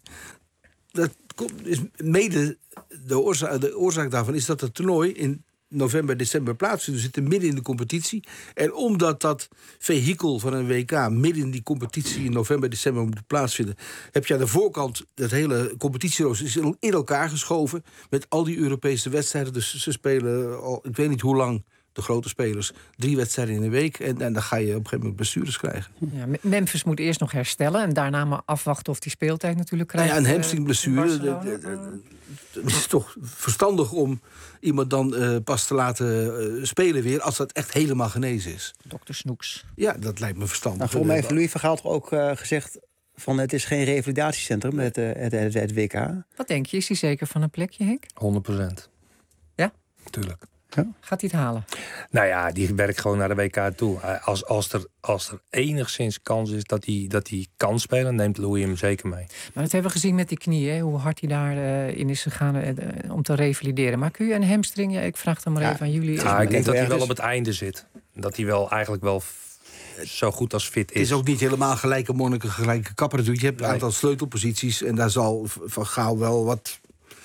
Dat is mede de oorzaak daarvan is dat het toernooi in november, december plaatsvindt. We zitten midden in de competitie. En omdat dat vehikel van een WK midden in die competitie in november, december moet plaatsvinden, heb je aan de voorkant dat hele competitierooster is in elkaar geschoven met al die Europese wedstrijden. Dus ze spelen al, ik weet niet hoe lang, de grote spelers, 3 wedstrijden in een week. En dan ga je op een gegeven moment blessures krijgen. Ja, Memphis moet eerst nog herstellen en daarna maar afwachten of die speeltijd natuurlijk krijgt. Ja, een hamstringblessure. Het is toch verstandig om iemand dan pas te laten spelen weer als dat echt helemaal genezen is. Dokter Snoeks. Ja, dat lijkt me verstandig. Nou, volgens mij heeft Louis van Gaal toch ook gezegd van het is geen revalidatiecentrum, het WK. Wat denk je? Is hij zeker van een plekje, Henk? 100%. Ja? Tuurlijk. Ja. Gaat hij het halen? Nou ja, die werkt gewoon naar de WK toe. Als er enigszins kans is dat hij kan spelen, neemt Louis hem zeker mee. Maar dat hebben we gezien met die knieën, hè? Hoe hard hij daarin is gegaan om te revalideren. Maar kun je een hamstring? Ja, ik vraag dan maar even aan jullie. Ja, ik denk dat hij wel op het einde zit. Dat hij wel eigenlijk wel zo goed als fit is. Het is ook niet helemaal gelijke monniken, gelijke kapper natuurlijk. Je hebt een aantal sleutelposities en daar zal Van Gaal wel wat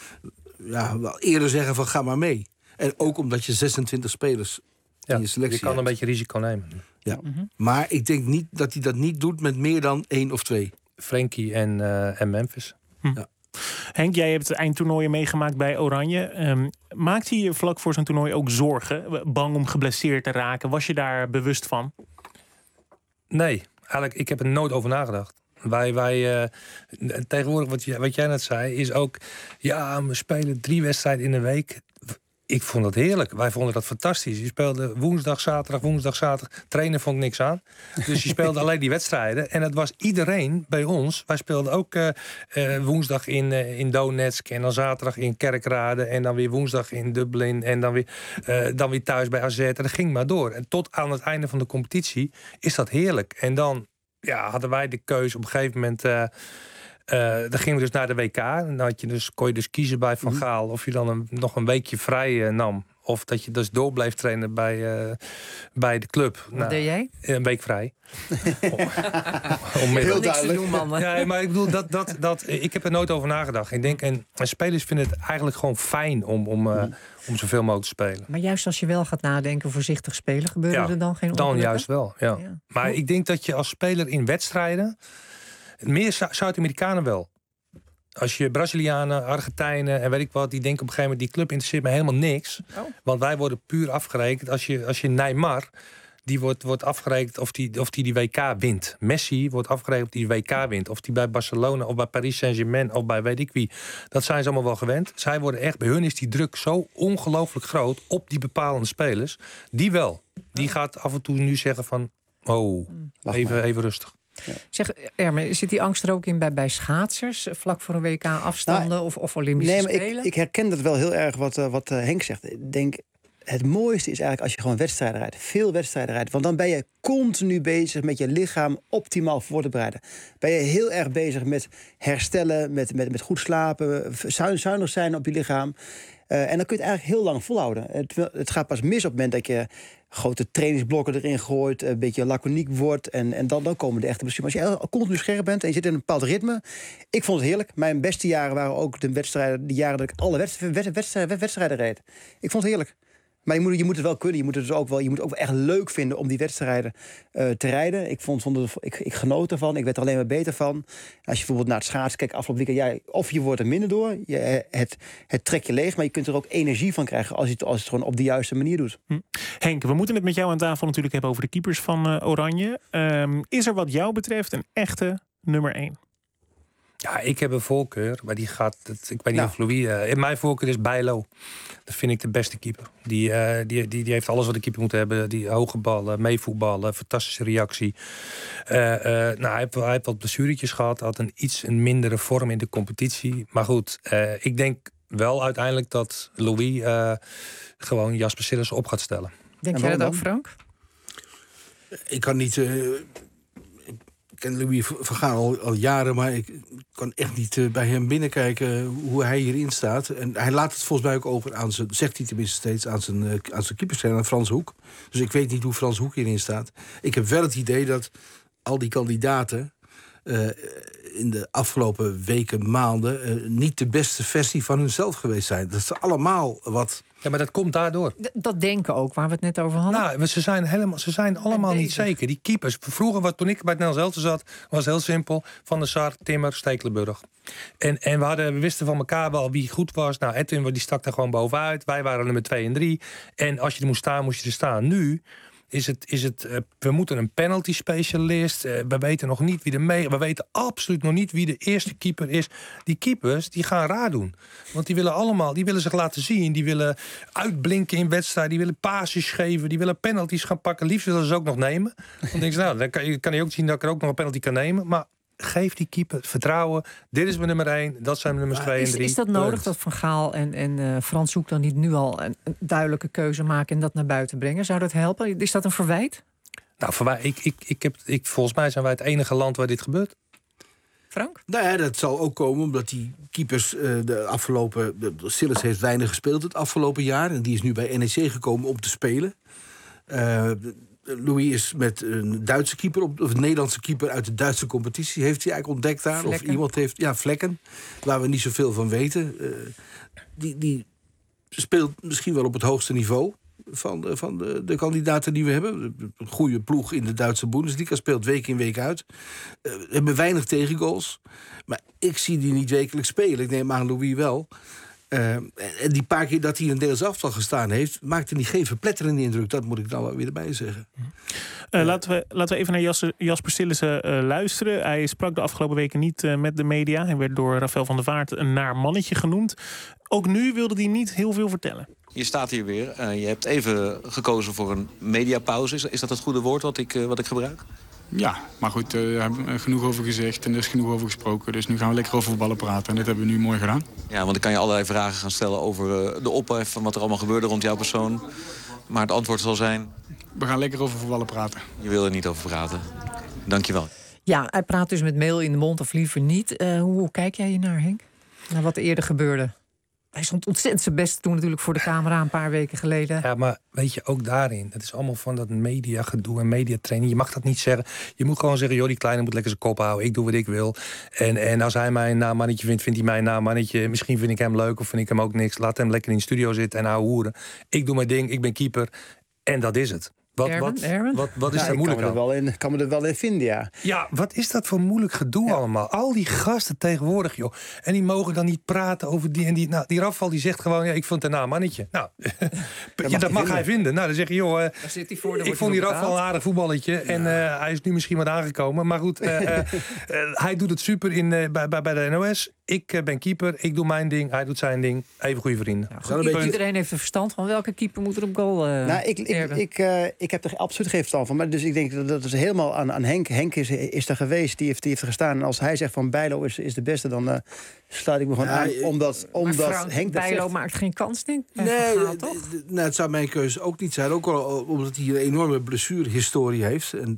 wel eerder zeggen van ga maar mee. En ook omdat je 26 spelers in je selectie je kan een beetje risico nemen. Ja. Maar ik denk niet dat hij dat niet doet met meer dan 1 of 2. Frenkie en Memphis. Ja. Henk, jij hebt eindtoernooien meegemaakt bij Oranje. Maakt hij je vlak voor zo'n toernooi ook zorgen? Bang om geblesseerd te raken? Was je daar bewust van? Nee, eigenlijk, ik heb er nooit over nagedacht. Wij tegenwoordig, wat jij net zei, is ook... Ja, we spelen 3 wedstrijden in een week. Ik vond dat heerlijk. Wij vonden dat fantastisch. Je speelde woensdag, zaterdag. Trainen vond ik niks aan. Dus je speelde alleen die wedstrijden. En het was iedereen bij ons. Wij speelden ook woensdag in Donetsk. En dan zaterdag in Kerkrade. En dan weer woensdag in Dublin. En dan weer thuis bij AZ. En dat ging maar door. En tot aan het einde van de competitie is dat heerlijk. En dan hadden wij de keuze op een gegeven moment... dan gingen we dus naar de WK. En dan kon je dus kiezen bij Van Gaal of je dan nog een weekje vrij nam. Of dat je dus door bleef trainen bij de club. Wat deed jij? Een week vrij. Heel duidelijk. Ja, maar ik bedoel, ik heb er nooit over nagedacht. Ik denk, en spelers vinden het eigenlijk gewoon fijn om zoveel mogelijk te spelen. Maar juist als je wel gaat nadenken, voorzichtig spelen, gebeuren er dan geen ongelukken? Dan juist wel, ja. Maar ik denk dat je als speler in wedstrijden... Meer Zuid-Amerikanen wel. Als je Brazilianen, Argentijnen en weet ik wat... die denken op een gegeven moment... die club interesseert me helemaal niks. Oh. Want wij worden puur afgerekend. Als je Neymar... die wordt afgerekend of die WK wint. Messi wordt afgerekend of die WK wint. Of die bij Barcelona of bij Paris Saint-Germain... of bij weet ik wie. Dat zijn ze allemaal wel gewend. Zij worden echt... Bij hun is die druk zo ongelooflijk groot... op die bepalende spelers. Die wel. Die gaat af en toe nu zeggen van... even rustig. Ja. Zeg, Erme, zit die angst er ook in bij schaatsers? Vlak voor een WK afstanden of Olympische Spelen? Ik herken dat wel heel erg wat Henk zegt. Ik denk, het mooiste is eigenlijk als je gewoon wedstrijden rijdt. Veel wedstrijden rijdt. Want dan ben je continu bezig met je lichaam optimaal voor te bereiden. Ben je heel erg bezig met herstellen, met goed slapen, zuinig zijn op je lichaam. En dan kun je het eigenlijk heel lang volhouden. Het gaat pas mis op het moment dat je grote trainingsblokken erin gooit, een beetje laconiek wordt en dan komen de echte blessures. Maar als je continu scherp bent en je zit in een bepaald ritme. Ik vond het heerlijk. Mijn beste jaren waren ook de jaren dat ik alle wedstrijden reed. Ik vond het heerlijk. Maar je moet het wel kunnen. Je moet het ook wel echt leuk vinden om die wedstrijden te rijden. Ik genoot ervan. Ik werd er alleen maar beter van. Als je bijvoorbeeld naar het schaatsen kijkt afgelopen weekend... of je wordt er minder door. Het trek je leeg. Maar je kunt er ook energie van krijgen als je het gewoon op de juiste manier doet. Henk, we moeten het met jou aan tafel natuurlijk hebben over de keepers van Oranje. Is er wat jou betreft een echte nummer 1? Ja, ik heb een voorkeur, maar die gaat... Ik weet niet of Louis... in mijn voorkeur is Bijlo. Dat vind ik de beste keeper. Die heeft alles wat de keeper moet hebben. Die hoge ballen, meevoetballen, fantastische reactie. Hij heeft wat blessuretjes gehad. Had een mindere vorm in de competitie. Maar goed, ik denk wel uiteindelijk dat Louis gewoon Jasper Sillissen op gaat stellen. Denk jij dat ook, Frank? Ik kan niet... ken Louis van Gaal al jaren, maar ik kan echt niet bij hem binnenkijken hoe hij hierin staat. En hij laat het volgens mij ook over aan zijn, zegt hij tenminste steeds, aan zijn keeperstrainer, aan Frans Hoek. Dus ik weet niet hoe Frans Hoek hierin staat. Ik heb wel het idee dat al die kandidaten in de afgelopen weken, maanden niet de beste versie van hunzelf geweest zijn. Dat ze allemaal wat... Ja, maar dat komt daardoor. Dat denken ook, waar we het net over hadden. Nou, ze zijn allemaal niet zeker. Die keepers. Vroeger, toen ik bij het Nederlands elftal zat, was het heel simpel. Van der Sar, Timmer, Stekelenburg. En we wisten van elkaar wel wie goed was. Nou, Edwin die stak er gewoon bovenuit. Wij waren nummer 2 en 3. En als je er moest staan, moest je er staan. Nu is het we moeten een penalty specialist. We weten nog niet wie er mee... We weten absoluut nog niet wie de eerste keeper is. Die keepers, die gaan raar doen. Want die willen zich laten zien. Die willen uitblinken in wedstrijden. Die willen passes geven. Die willen penalties gaan pakken. Liefst willen ze ze ook nog nemen. Dan denk je, dan kan je ook zien dat ik er ook nog een penalty kan nemen. Maar geef die keeper vertrouwen. Dit is mijn nummer 1, dat zijn mijn nummers 2 en 3. Is dat nodig dat Van Gaal en Frans Hoek dan niet nu al een duidelijke keuze maken en dat naar buiten brengen? Zou dat helpen? Is dat een verwijt? Nou, volgens mij zijn wij het enige land waar dit gebeurt. Frank? Nou ja, dat zal ook komen omdat die keepers Sillis heeft weinig gespeeld het afgelopen jaar. En die is nu bij NEC gekomen om te spelen. Louis is met een Duitse keeper, of een Nederlandse keeper uit de Duitse competitie, heeft hij eigenlijk ontdekt daar. Vlekken. Of iemand heeft, Vlekken, waar we niet zoveel van weten. Die speelt misschien wel op het hoogste niveau van de kandidaten die we hebben. Een goede ploeg in de Duitse Bundesliga, speelt week in week uit. Hebben weinig tegengoals. Maar ik zie die niet wekelijks spelen. Ik neem aan Louis wel. En die paar keer dat hij in een Nederlands elftal gestaan heeft, maakte niet geen verpletterende indruk. Dat moet ik dan wel weer erbij zeggen. Laten we even naar Jasper Sillissen luisteren. Hij sprak de afgelopen weken niet met de media. Hij werd door Rafael van der Vaart een naar mannetje genoemd. Ook nu wilde hij niet heel veel vertellen. Je staat hier weer. Je hebt even gekozen voor een mediapauze. Is dat het goede woord wat ik gebruik? Ja, maar goed, we hebben genoeg over gezegd en er is genoeg over gesproken. Dus nu gaan we lekker over voetballen praten en dit hebben we nu mooi gedaan. Ja, want ik kan je allerlei vragen gaan stellen over de ophef van wat er allemaal gebeurde rond jouw persoon. Maar het antwoord zal zijn... We gaan lekker over voetballen praten. Je wil er niet over praten. Dank je wel. Ja, hij praat dus met mail in de mond of liever niet. Hoe kijk jij hier naar, Henk? Naar wat er eerder gebeurde? Hij stond ontzettend zijn best toen natuurlijk voor de camera een paar weken geleden. Ja, maar weet je, ook daarin. Het is allemaal van dat mediagedoe en mediatraining. Je mag dat niet zeggen. Je moet gewoon zeggen, joh, die kleine moet lekker zijn kop houden. Ik doe wat ik wil. En als hij mij een naamannetje vindt hij mij een naamannetje. Misschien vind ik hem leuk of vind ik hem ook niks. Laat hem lekker in de studio zitten en ouwe hoeren. Ik doe mijn ding, ik ben keeper. En dat is het. Wat is er moeilijk aan? Ik kan me er wel in vinden, ja. Ja, wat is dat voor moeilijk gedoe allemaal? Al die gasten tegenwoordig, joh. En die mogen dan niet praten over die en die. Nou, die Rafal die zegt gewoon, ik vond het een mannetje. Nou, dat mag hij vinden. Nou, dan zeg je, joh, ik vond die Rafal een aardig voetballetje. En hij is nu misschien wat aangekomen. Maar goed, hij doet het super bij de NOS. Ik ben keeper, ik doe mijn ding, hij doet zijn ding. Even goede vrienden. Iedereen heeft een verstand van welke keeper moet er op goal ik heb er absoluut geen verstand van. Maar dus ik denk dat het helemaal aan Henk. Henk is er geweest, die heeft er gestaan. En als hij zegt van Bijlo is de beste, dan sluit ik me gewoon aan. Omdat Henk Bijlo maakt geen kans, denk ik. Nee, het zou mijn keuze ook niet zijn. Ook al omdat hij een enorme blessurehistorie heeft. En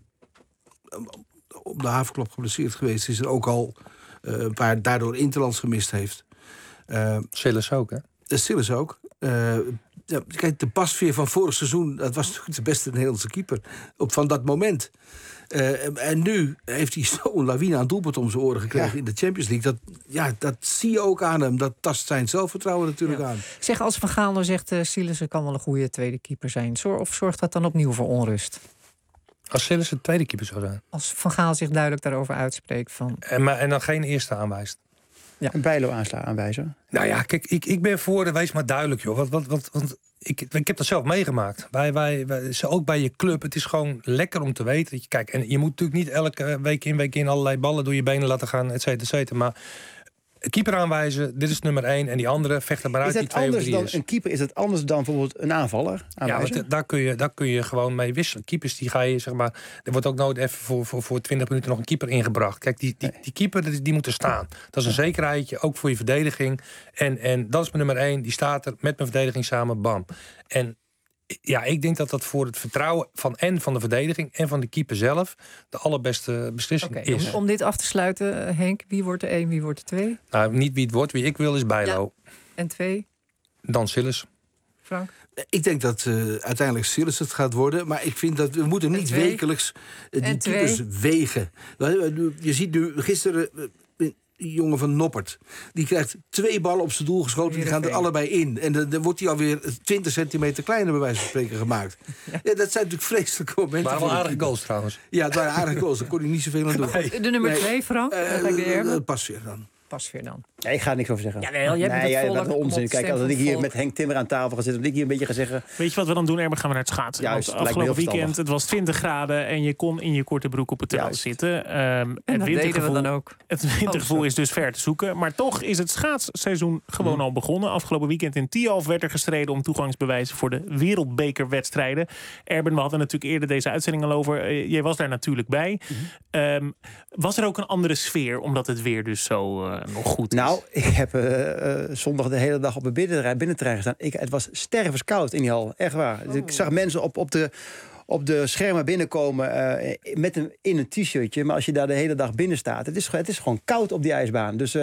op de havenklap geblesseerd geweest is er ook al... waar daardoor interlands gemist heeft. Sillis ook, hè? Sillis ook. Kijk, de Pasveer van vorig seizoen... dat was natuurlijk de beste Nederlandse keeper van dat moment. En nu heeft hij zo'n lawine aan doelpunt om zijn oren gekregen in de Champions League. Dat zie je ook aan hem. Dat tast zijn zelfvertrouwen natuurlijk aan. Zeg, als Van Gaal nou zegt... Sillissen kan wel een goede tweede keeper zijn. Of zorgt dat dan opnieuw voor onrust? Als Sillissen de tweede keeper zou zijn. Als Van Gaal zich duidelijk daarover uitspreekt. En dan geen eerste aanwijst. Ja. Een Bijlo aanwijzen. Nou ja, kijk, ik ben voor, wees maar duidelijk, joh. Want ik heb dat zelf meegemaakt. Wij, ook bij je club, het is gewoon lekker om te weten. Dat je, kijk, en je moet natuurlijk niet elke week in allerlei ballen door je benen laten gaan, et cetera. Maar keeper aanwijzen, dit is nummer 1. En die andere vecht er maar uit die 2 of 3 is. Een keeper, is het anders dan bijvoorbeeld een aanvaller aanwijzen? Ja, daar kun je gewoon mee wisselen. Keepers, die ga je, zeg maar... Er wordt ook nooit even voor 20 minuten nog een keeper ingebracht. Kijk, die keeper, die moet er staan. Dat is een zekerheidje, ook voor je verdediging. En dat is mijn nummer 1. Die staat er met mijn verdediging samen, bam. En Ja, ik denk dat voor het vertrouwen van de verdediging en van de keeper zelf de allerbeste beslissing is. Om dit af te sluiten, Henk, wie wordt de 1, wie wordt de 2? Nou, niet wie het wordt. Wie ik wil is Bijlo. Ja. En 2? Dan Sillis. Frank? Ik denk dat uiteindelijk Sillis het gaat worden. Maar ik vind dat we moeten niet wekelijks die keepers wegen. Je ziet nu gisteren die jongen van Noppert. Die krijgt 2 ballen op zijn doel geschoten. Die gaan er allebei in. En dan wordt hij alweer 20 centimeter kleiner bij wijze van spreken gemaakt. Ja, dat zijn natuurlijk vreselijke momenten. Het waren wel aardige goals trouwens. Ja, het waren aardige goals. Daar kon hij niet zoveel aan doen. De nummer 2, Frank? Pasveer dan. Pasveer dan. Ja, ik ga er niks over zeggen. Jawel, jij bent dat is onzin. Kijk, als ik hier met Henk Timmer aan tafel ga zitten, dat ik hier een beetje ga zeggen. Weet je wat we dan doen, Erben? Gaan we naar het schaatsen. Juist, want afgelopen weekend, het was 20 graden en je kon in je korte broek op het terras zitten. En dat deden we dan ook. Het wintergevoel is dus ver te zoeken. Maar toch is het schaatsseizoen gewoon al begonnen. Afgelopen weekend in Tialf werd er gestreden om toegangsbewijzen voor de wereldbekerwedstrijden. Erben, we hadden natuurlijk eerder deze uitzending al over. Jij was daar natuurlijk bij. Was er ook een andere sfeer, omdat het weer dus zo nog goed is? Nou, ik heb zondag de hele dag op het binnenterrein gestaan. Het was stervenskoud in die hal, echt waar. Ik zag mensen op de schermen binnenkomen in een t-shirtje. Maar als je daar de hele dag binnen staat, het is gewoon koud op die ijsbaan. Dus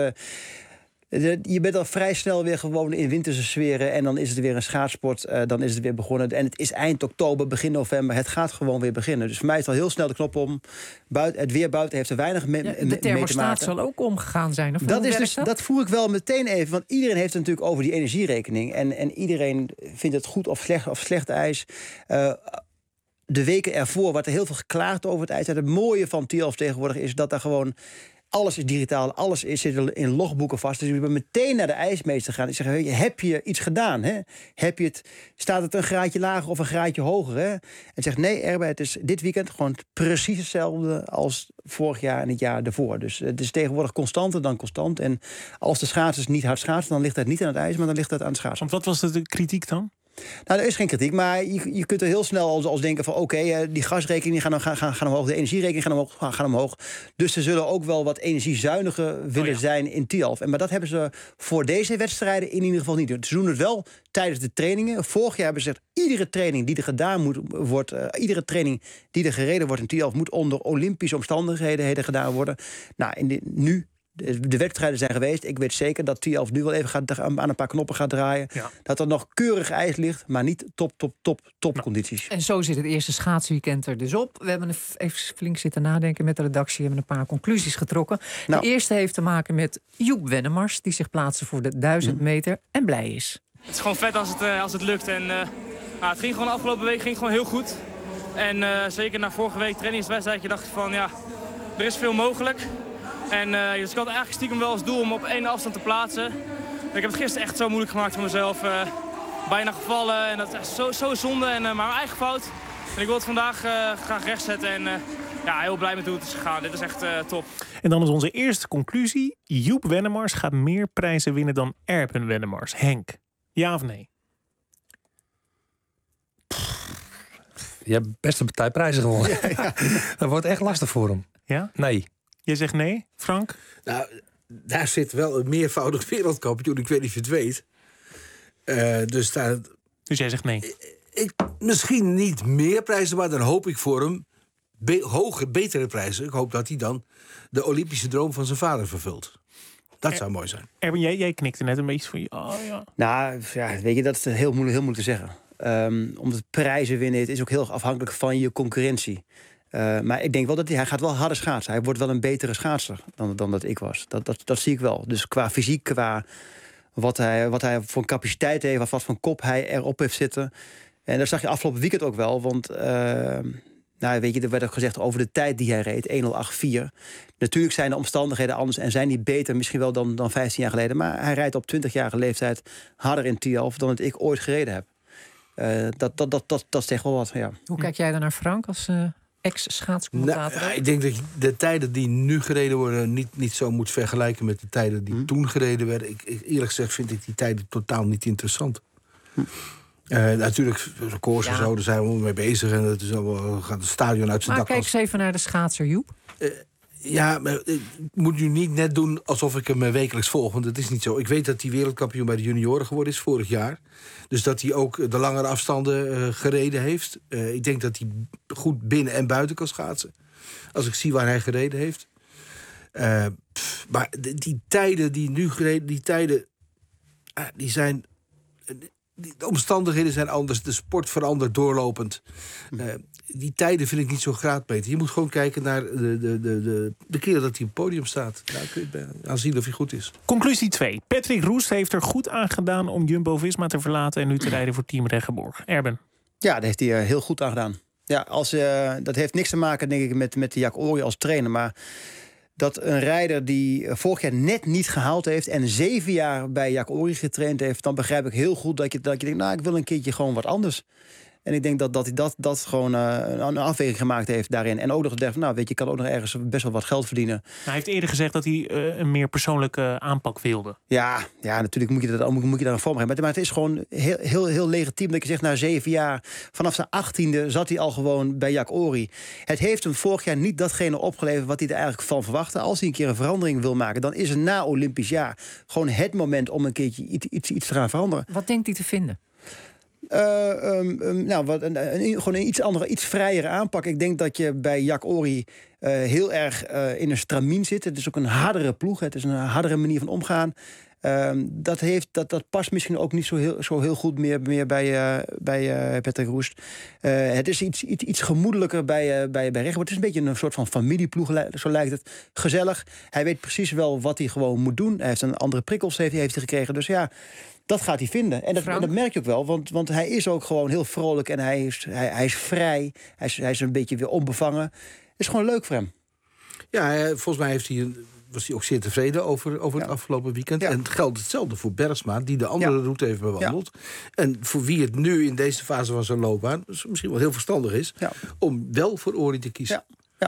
je bent al vrij snel weer gewoon in winterse sferen. En dan is het weer een schaatsport. Dan is het weer begonnen. En het is eind oktober, begin november. Het gaat gewoon weer beginnen. Dus voor mij is het al heel snel de knop om. Het weer buiten heeft er weinig mee te maken. De thermostaat zal ook omgegaan zijn. Of dat voer ik wel meteen even. Want iedereen heeft het natuurlijk over die energierekening. En iedereen vindt het goed of slecht ijs. De weken ervoor wordt er heel veel geklaagd over het ijs. En het mooie van Tialf tegenwoordig is dat daar gewoon alles is digitaal, alles zit in logboeken vast. Dus je bent meteen naar de ijsmeester gaan. Ik zeg, heb je iets gedaan? Hè? Staat het een graadje lager of een graadje hoger? Hè? En zegt, nee, Erben, het is dit weekend gewoon precies hetzelfde als vorig jaar en het jaar ervoor. Dus het is tegenwoordig constanter dan constant. En als de schaatsers niet hard schaatsen, dan ligt het niet aan het ijs, maar dan ligt het aan het schaatsen. Want wat was de kritiek dan? Nou, er is geen kritiek, maar je kunt er heel snel als denken van die gasrekening gaan omhoog, de energierekening gaan omhoog. Dus ze zullen ook wel wat energiezuiniger willen zijn in Tialf. Maar dat hebben ze voor deze wedstrijden in ieder geval niet. Ze doen het wel tijdens de trainingen. Vorig jaar hebben ze gezegd, iedere training die er gedaan wordt, iedere training die er gereden wordt in Tialf moet onder Olympische omstandigheden gedaan worden. Nou, nu de wedstrijden zijn geweest. Ik weet zeker dat Tialf nu wel even aan een paar knoppen gaat draaien. Ja. Dat er nog keurig ijs ligt, maar niet top condities. En zo zit het eerste schaatsweekend er dus op. We hebben even flink zitten nadenken met de redactie. Hebben een paar conclusies getrokken. De eerste heeft te maken met Joep Wennemars, die zich plaatste voor de 1000 meter en blij is. Het is gewoon vet als het lukt. En het ging gewoon de afgelopen week heel goed. En zeker na vorige week trainingswedstrijd, je dacht van er is veel mogelijk. En dus ik had eigenlijk stiekem wel als doel om op 1 afstand te plaatsen. Ik heb het gisteren echt zo moeilijk gemaakt voor mezelf. Bijna gevallen en dat is echt zo zonde. Maar mijn eigen fout. En ik wil het vandaag graag rechtzetten. En heel blij met hoe het is gegaan. Dit is echt top. En dan is onze eerste conclusie. Joep Wennemars gaat meer prijzen winnen dan Erben Wennemars. Henk, ja of nee? Je hebt best een partij prijzen gewonnen. Ja. Dat wordt echt lastig voor hem. Ja? Nee. Je zegt nee, Frank? Nou, daar zit wel een meervoudig wereldkampioen. Ik weet niet of je het weet. Dus jij zegt nee? Misschien niet meer prijzen, maar dan hoop ik voor hem betere prijzen. Ik hoop dat hij dan de Olympische droom van zijn vader vervult. Dat zou mooi zijn. Erben, jij knikte net een beetje van ja. Nou, weet je, dat is heel moeilijk te zeggen. Omdat prijzen winnen, het is ook heel erg afhankelijk van je concurrentie. Maar ik denk wel dat hij gaat wel harder schaatsen. Hij wordt wel een betere schaatser dan dat ik was. Dat zie ik wel. Dus qua fysiek, qua wat hij voor een capaciteit heeft, wat voor kop hij erop heeft zitten. En dat zag je afgelopen weekend ook wel. Want weet je, er werd ook gezegd over de tijd die hij reed, 1:08.4. Natuurlijk zijn de omstandigheden anders en zijn die beter misschien wel dan 15 jaar geleden. Maar hij rijdt op 20-jarige leeftijd harder in Tialf dan dat ik ooit gereden heb. Dat zegt wel wat, ja. Hoe kijk jij dan naar Frank als ex-schaatscommentator? Nou, ik denk dat je de tijden die nu gereden worden niet zo moet vergelijken met de tijden die toen gereden werden. Eerlijk gezegd vind ik die tijden totaal niet interessant. Natuurlijk, records en zo, daar zijn we mee bezig. En het is allemaal, gaat het stadion uit zijn dak. Maar kijk eens even naar de schaatser, Joep. Ja, maar ik moet nu niet net doen alsof ik hem wekelijks volg. Want dat is niet zo. Ik weet dat hij wereldkampioen bij de junioren geworden is vorig jaar. Dus dat hij ook de langere afstanden gereden heeft. Ik denk dat hij goed binnen en buiten kan schaatsen. Als ik zie waar hij gereden heeft. Maar die tijden die nu gereden... die zijn... De omstandigheden zijn anders. De sport verandert doorlopend. Die tijden vind ik niet zo graadmeter. Je moet gewoon kijken naar de keer dat hij op het podium staat. Daar kun je aan zien of hij goed is. Conclusie 2. Patrick Roest heeft er goed aan gedaan om Jumbo-Visma te verlaten en nu te rijden voor Team Regenborg. Erben. Ja, daar heeft hij heel goed aan gedaan. Ja, dat heeft niks te maken, denk ik, met Jack Ory als trainer. Maar dat een rijder die vorig jaar net niet gehaald heeft en 7 jaar bij Jack Ory getraind heeft, dan begrijp ik heel goed dat je denkt, nou, ik wil een keertje gewoon wat anders. En ik denk dat hij dat gewoon een afweging gemaakt heeft daarin. En ook nog dacht, nou, weet je, kan ook nog ergens best wel wat geld verdienen. Hij heeft eerder gezegd dat hij een meer persoonlijke aanpak wilde. Ja, natuurlijk moet je daar een vorm hebben. Maar het is gewoon heel legitiem dat je zegt, na 7 jaar, vanaf zijn 18e zat hij al gewoon bij Jack Ory. Het heeft hem vorig jaar niet datgene opgeleverd wat hij er eigenlijk van verwachtte. Als hij een keer een verandering wil maken, dan is het na Olympisch jaar gewoon het moment om een keertje iets te gaan veranderen. Wat denkt hij te vinden? Gewoon een iets vrijere aanpak. Ik denk dat je bij Jack Ory heel erg in een stramien zit. Het is ook een hardere ploeg. Het is een hardere manier van omgaan. Dat past misschien ook niet zo heel goed meer bij Patrick Roest. Het is iets gemoedelijker bij Regenborg. Het is een beetje een soort van familieploeg, zo lijkt het. Gezellig. Hij weet precies wel wat hij gewoon moet doen. Hij heeft een andere prikkels heeft hij gekregen. Dus ja, dat gaat hij vinden. En dat merk je ook wel, want hij is ook gewoon heel vrolijk en hij is vrij. Hij is een beetje weer onbevangen. Het is gewoon leuk voor hem. Ja, volgens mij was hij ook zeer tevreden over het afgelopen weekend. Ja. En het geldt hetzelfde voor Bergsma, die de andere route heeft bewandeld. Ja. En voor wie het nu in deze fase van zijn loopbaan misschien wel heel verstandig is om wel voor Ory te kiezen.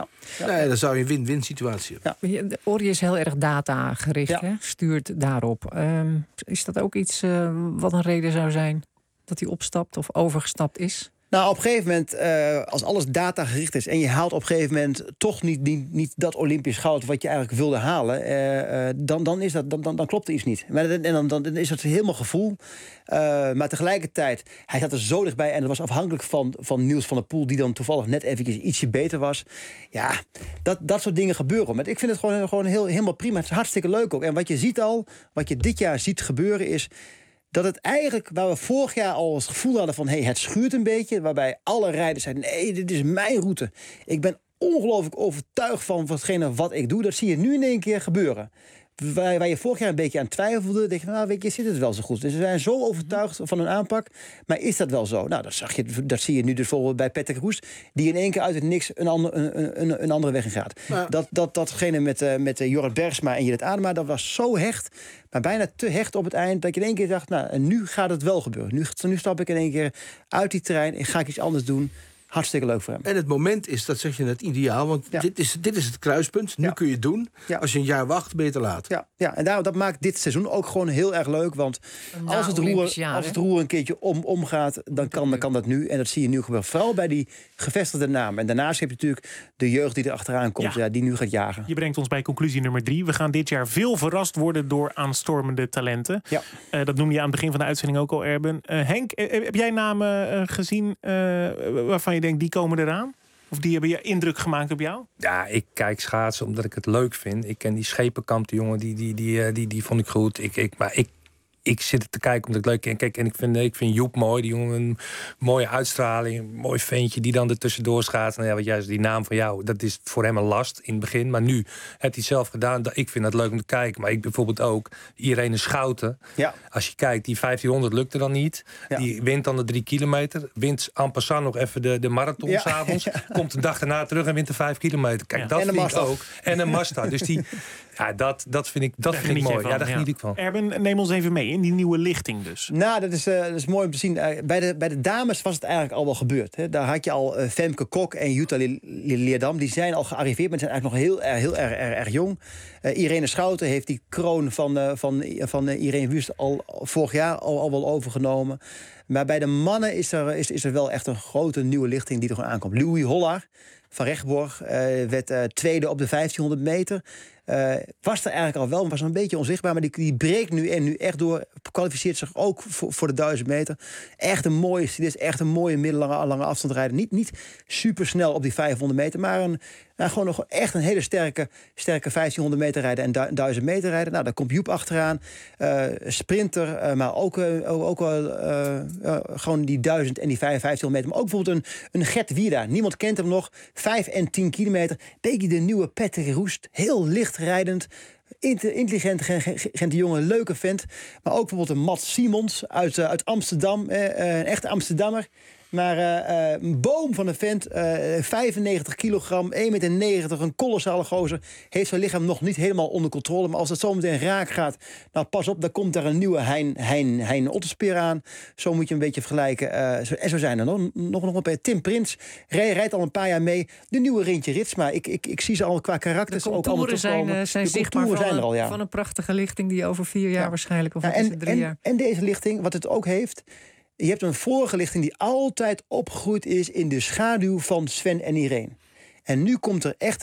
Ja, dan zou je een win-win situatie hebben. Ja. Ory is heel erg datagericht, hè? Stuurt daarop. Is dat ook iets wat een reden zou zijn dat hij opstapt of overgestapt is? Nou, op een gegeven moment, als alles datagericht is en je haalt op een gegeven moment toch niet dat Olympisch goud wat je eigenlijk wilde halen, dan klopt er iets niet. En dan is het helemaal gevoel. Maar tegelijkertijd, hij zat er zo dichtbij en dat was afhankelijk van Niels van der Poel, die dan toevallig net eventjes ietsje beter was. Ja, dat soort dingen gebeuren. Maar ik vind het gewoon helemaal prima. Het is hartstikke leuk ook. En wat je ziet al, wat je dit jaar ziet gebeuren is dat het eigenlijk, waar we vorig jaar al het gevoel hadden van het schuurt een beetje, waarbij alle rijders zeiden, nee, dit is mijn route. Ik ben ongelooflijk overtuigd van watgene wat ik doe. Dat zie je nu in één keer gebeuren. Waar je vorig jaar een beetje aan twijfelde, denk je, nou, weet je, zit het wel zo goed. Dus ze zijn zo overtuigd van hun aanpak, maar is dat wel zo? Nou, dat zie je nu dus bijvoorbeeld bij Patrick Roest, die in één keer uit het niks een andere weg in gaat. Maar datgene met Jorrit Bergsma en Judith Adema, dat was zo hecht, maar bijna te hecht op het eind, dat je in één keer dacht, nou, en nu gaat het wel gebeuren. Nu stap ik in één keer uit die trein en ga ik iets anders doen. Hartstikke leuk voor hem. En het moment is, dat zeg je net, ideaal. Want dit is het kruispunt. Nu kun je het doen. Ja. Als je een jaar wacht, ben je te laat. Ja. En dat maakt dit seizoen ook gewoon heel erg leuk. Want als het roer een keertje omgaat, dan kan dat nu. En dat zie je nu gebeuren. Vooral bij die gevestigde namen. En daarnaast heb je natuurlijk de jeugd die er achteraan komt. Ja, die nu gaat jagen. Je brengt ons bij conclusie nummer 3. We gaan dit jaar veel verrast worden door aanstormende talenten. Ja. Dat noemde je aan het begin van de uitzending ook al, Erben. Henk, heb jij namen gezien waarvan je denkt, die komen eraan? Of die hebben je indruk gemaakt op jou? Ja, ik kijk schaatsen omdat ik het leuk vind. Ik ken die Schepenkamp, die jongen, die vond ik goed. Ik zit er te kijken omdat ik het leuk ken. Kijk, en ik vind Joep mooi. Die jongen, een mooie uitstraling. Een mooi ventje die dan er tussendoor schaats. Nou ja, wat juist die naam van jou, dat is voor hem een last in het begin. Maar nu heeft hij het zelf gedaan. Ik vind dat leuk om te kijken. Maar ik bijvoorbeeld ook Irene Schouten. Ja. Als je kijkt, die 1500 lukte dan niet. Ja. Die wint dan de 3 kilometer. Wint en passant nog even de marathon 's avonds. Ja. Komt een dag daarna terug en wint de 5 kilometer. Kijk, dat vind ik ook. En een Mazda. Dus die... Ja, dat vind ik mooi. Ja, daar geniet ik van. Erben, neem ons even mee in die nieuwe lichting dus. Nou, dat is mooi om te zien. Bij de dames was het eigenlijk al wel gebeurd. Hè. Daar had je al Femke Kok en Jutta Leerdam. Die zijn al gearriveerd, maar zijn eigenlijk nog heel erg jong. Irene Schouten heeft die kroon van Irene Wüst al vorig jaar al wel overgenomen. Maar bij de mannen is er wel echt een grote nieuwe lichting die er gewoon aankomt. Louis Hollaar van Rechtborg werd tweede op de 1500 meter. Was er eigenlijk al wel, maar was een beetje onzichtbaar. Maar die breekt nu echt door. Kwalificeert zich ook voor de 1000 meter. Echt een mooie stylist. Echt een mooie middellange afstand rijden. Niet super snel op die 500 meter. Maar gewoon nog echt een hele sterke 1500 meter rijden en 1000 meter rijden. Nou, daar komt Joep achteraan. Sprinter, maar ook gewoon die 1000 en die 1500 meter. Maar ook bijvoorbeeld een Gert Wierda. Niemand kent hem nog. 5 en 10 kilometer. Beetje de nieuwe Patrick Roest. Heel licht rijdend. Intelligent jongen, leuke vent. Maar ook bijvoorbeeld een Mats Simons uit Amsterdam. Een echte Amsterdammer. Maar een boom van een vent, 95 kilogram, 1,90 meter, een kolossale gozer. Heeft zijn lichaam nog niet helemaal onder controle. Maar als het zo meteen raak gaat, nou pas op, dan komt daar een nieuwe Hein Otterspeer aan. Zo moet je een beetje vergelijken. En zo zijn er nog een paar. Tim Prins rijdt al een paar jaar mee. De nieuwe Rintje Ritsma. Ik zie ze al qua karakters. De contouren zijn zichtbaar van een prachtige lichting die over 4 jaar waarschijnlijk, of 3 jaar. En deze lichting, wat het ook heeft... Je hebt een vorige lichting die altijd opgegroeid is in de schaduw van Sven en Irene. En nu komt er echt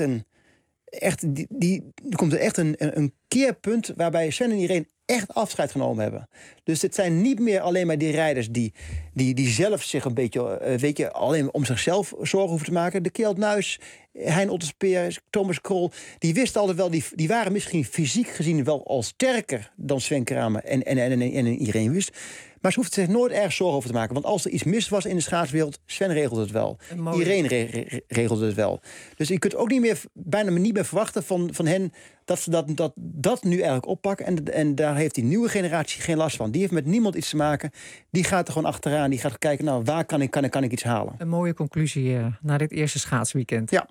een keerpunt waarbij Sven en Irene echt afscheid genomen hebben. Dus het zijn niet meer alleen maar die rijders die zelf zich een beetje, alleen om zichzelf zorgen hoeven te maken. De Kjeld Nuis, Hein Otterspeer, Thomas Krol, die wisten altijd wel, die waren misschien fysiek gezien wel al sterker dan Sven Kramer en Irene Wust. Maar ze hoeft zich nooit erg zorgen over te maken. Want als er iets mis was in de schaatswereld, Sven regelt het wel. Irene regelt het wel. Dus je kunt ook bijna niet meer verwachten van hen dat ze dat nu eigenlijk oppakken. En daar heeft die nieuwe generatie geen last van. Die heeft met niemand iets te maken. Die gaat er gewoon achteraan. Die gaat kijken, nou, waar kan ik iets halen? Een mooie conclusie na dit eerste schaatsweekend. Ja.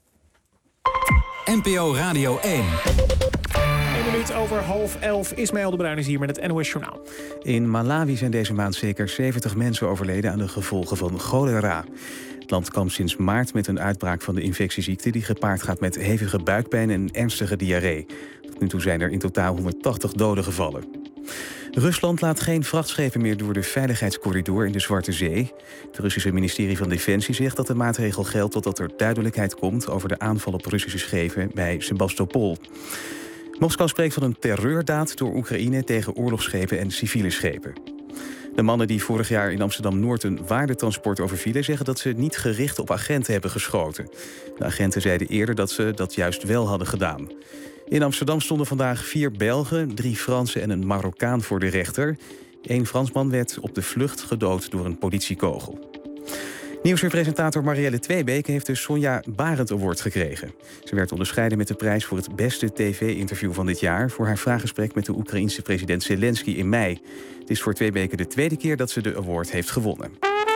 NPO Radio 1. 1 minuut over 10:30. Ismaël de Bruin is hier met het NOS Journaal. In Malawi zijn deze maand zeker 70 mensen overleden aan de gevolgen van cholera. Het land kampt sinds maart met een uitbraak van de infectieziekte die gepaard gaat met hevige buikpijn en ernstige diarree. Tot nu toe zijn er in totaal 180 doden gevallen. Rusland laat geen vrachtschepen meer door de veiligheidscorridor in de Zwarte Zee. Het Russische ministerie van Defensie zegt dat de maatregel geldt totdat er duidelijkheid komt over de aanval op Russische schepen bij Sebastopol. Moskou spreekt van een terreurdaad door Oekraïne tegen oorlogsschepen en civiele schepen. De mannen die vorig jaar in Amsterdam-Noord een waardetransport overvielen zeggen dat ze niet gericht op agenten hebben geschoten. De agenten zeiden eerder dat ze dat juist wel hadden gedaan. In Amsterdam stonden vandaag 4 Belgen, 3 Fransen en een Marokkaan voor de rechter. 1 Fransman werd op de vlucht gedood door een politiekogel. Nieuwspresentator Marielle Tweebeke heeft de Sonja Barend Award gekregen. Ze werd onderscheiden met de prijs voor het beste tv-interview van dit jaar voor haar vraaggesprek met de Oekraïense president Zelensky in mei. Het is voor Tweebeke de 2e keer dat ze de award heeft gewonnen.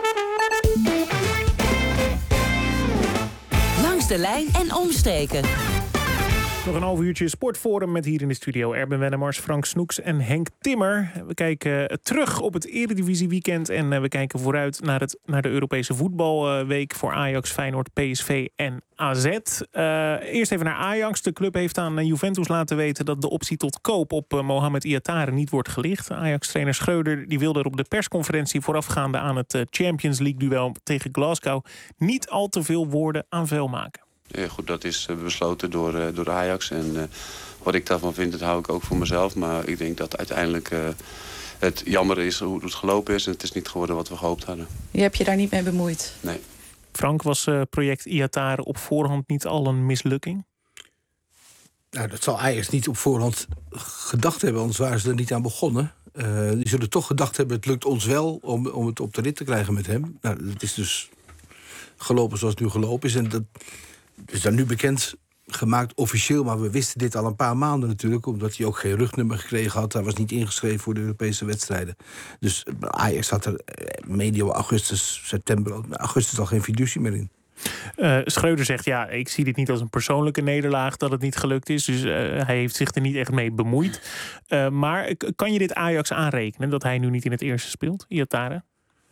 Langs de lijn en omstreken. Nog een half uurtje Sportforum met hier in de studio Erben Wennemars, Frank Snoeks en Henk Timmer. We kijken terug op het Eredivisie weekend en we kijken vooruit naar de Europese voetbalweek voor Ajax, Feyenoord, PSV en AZ. Eerst even naar Ajax. De club heeft aan Juventus laten weten dat de optie tot koop op Mohamed Iatare niet wordt gelicht. Ajax-trainer Schreuder die wilde er op de persconferentie voorafgaande aan het Champions League-duel tegen Glasgow niet al te veel woorden aan vuil maken. Ja, goed, dat is besloten door de Ajax. En wat ik daarvan vind, dat hou ik ook voor mezelf. Maar ik denk dat uiteindelijk het jammer is hoe het gelopen is. En het is niet geworden wat we gehoopt hadden. Je hebt je daar niet mee bemoeid? Nee. Frank, was project Iatare op voorhand niet al een mislukking? Nou, dat zal Ajax niet op voorhand gedacht hebben. Anders waren ze er niet aan begonnen. Die zullen toch gedacht hebben, het lukt ons wel om het op de rit te krijgen met hem. Nou, dat is dus gelopen zoals het nu gelopen is. En dat is dan nu bekend gemaakt officieel, maar we wisten dit al een paar maanden natuurlijk, omdat hij ook geen rugnummer gekregen had. Hij was niet ingeschreven voor de Europese wedstrijden. Dus Ajax had er medio augustus, september, augustus al geen fiducie meer in. Schreuder zegt, ja, ik zie dit niet als een persoonlijke nederlaag dat het niet gelukt is. Dus hij heeft zich er niet echt mee bemoeid. Maar kan je dit Ajax aanrekenen, dat hij nu niet in het eerste speelt, Iatare?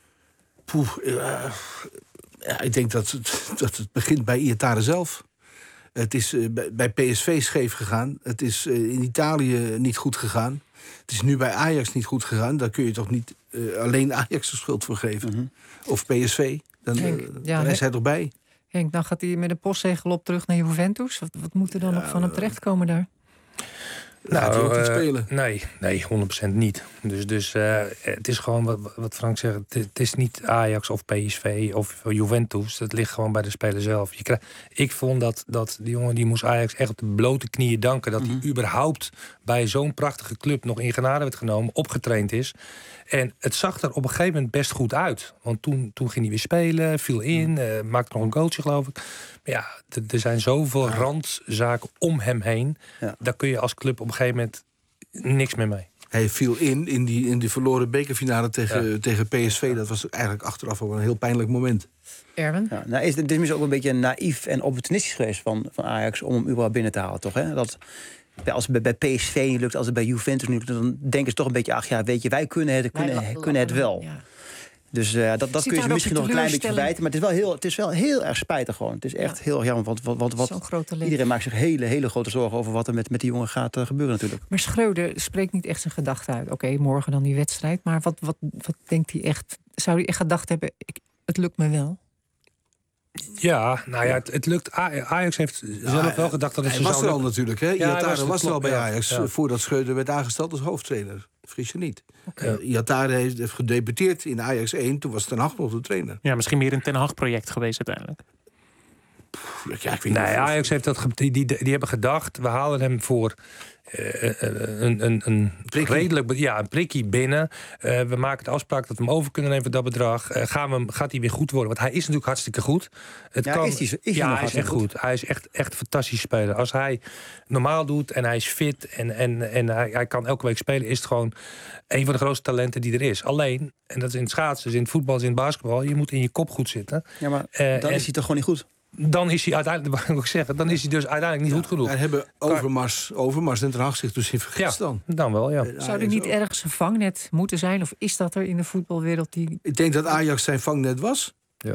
Ja, ik denk dat het begint bij Iatare zelf. Het is bij PSV scheef gegaan. Het is in Italië niet goed gegaan. Het is nu bij Ajax niet goed gegaan. Daar kun je toch niet alleen Ajax de schuld voor geven. Mm-hmm. Of PSV. Dan is hij toch bij. Henk, dan gaat hij met een postzegel op terug naar Juventus. Wat moet er dan nog van hem terechtkomen daar? Gaat hij ook niet spelen? Nee, 100% niet. Dus het is gewoon wat Frank zegt. Het is niet Ajax of PSV of Juventus. Het ligt gewoon bij de speler zelf. Ik vond dat die jongen die moest Ajax echt op de blote knieën danken. Dat hij überhaupt bij zo'n prachtige club nog in genade werd genomen, opgetraind is. En het zag er op een gegeven moment best goed uit. Want toen ging hij weer spelen, viel in, maakte nog een goaltje, geloof ik. Maar ja, er zijn zoveel randzaken om hem heen. Ja. Daar kun je als club op een gegeven moment niks meer mee. Hij viel in die verloren bekerfinale tegen PSV. Dat was eigenlijk achteraf al een heel pijnlijk moment. Erwin? Ja, nou is het is ook een beetje naïef en opportunistisch geweest van Ajax om hem überhaupt binnen te halen, toch? Hè? Dat, als het bij PSV niet lukt, als het bij Juventus niet lukt, dan denken ze toch een beetje, ach ja, weet je, wij kunnen het wel. Ja. Dus dat kun je misschien nog een klein beetje verwijten. Maar het is wel heel erg spijtig gewoon. Het is echt heel jammer. Want iedereen maakt zich hele grote zorgen over wat er met die jongen gaat gebeuren natuurlijk. Maar Schreuder spreekt niet echt zijn gedachten uit. Oké, morgen dan die wedstrijd. Maar wat denkt hij echt? Zou hij echt gedacht hebben, het lukt me wel? Ja, nou ja, het lukt. Ajax heeft zelf wel gedacht dat het hij was er al natuurlijk. Hè? Iatare was er al bij Ajax. Ja. Voordat Schreuder werd aangesteld als hoofdtrainer. Vergis je niet. Iatare heeft gedebuteerd in Ajax 1. Toen was Ten Hag nog de trainer. Ja, misschien meer een Ten Hag-project geweest uiteindelijk. Ja, ik weet niet. Ajax heeft die hebben gedacht, we halen hem voor een prikkie binnen. We maken de afspraak dat we hem over kunnen nemen voor dat bedrag. Gaat hij weer goed worden? Want hij is natuurlijk hartstikke goed. Hij is echt goed. Hij is echt fantastisch speler. Als hij normaal doet en hij is fit en hij kan elke week spelen, is het gewoon een van de grootste talenten die er is. Alleen, en dat is in het schaatsen, in het voetbal, in het basketbal, je moet in je kop goed zitten. Ja, maar dan is hij toch gewoon niet goed? Dan is hij uiteindelijk, dan is hij dus uiteindelijk niet goed genoeg. Daar hebben Overmars en Ten Hag zich dus in vergist dan. Dan wel, ja. Zou er niet ergens een vangnet moeten zijn? Of is dat er in de voetbalwereld? Ik denk dat Ajax zijn vangnet was. Ja.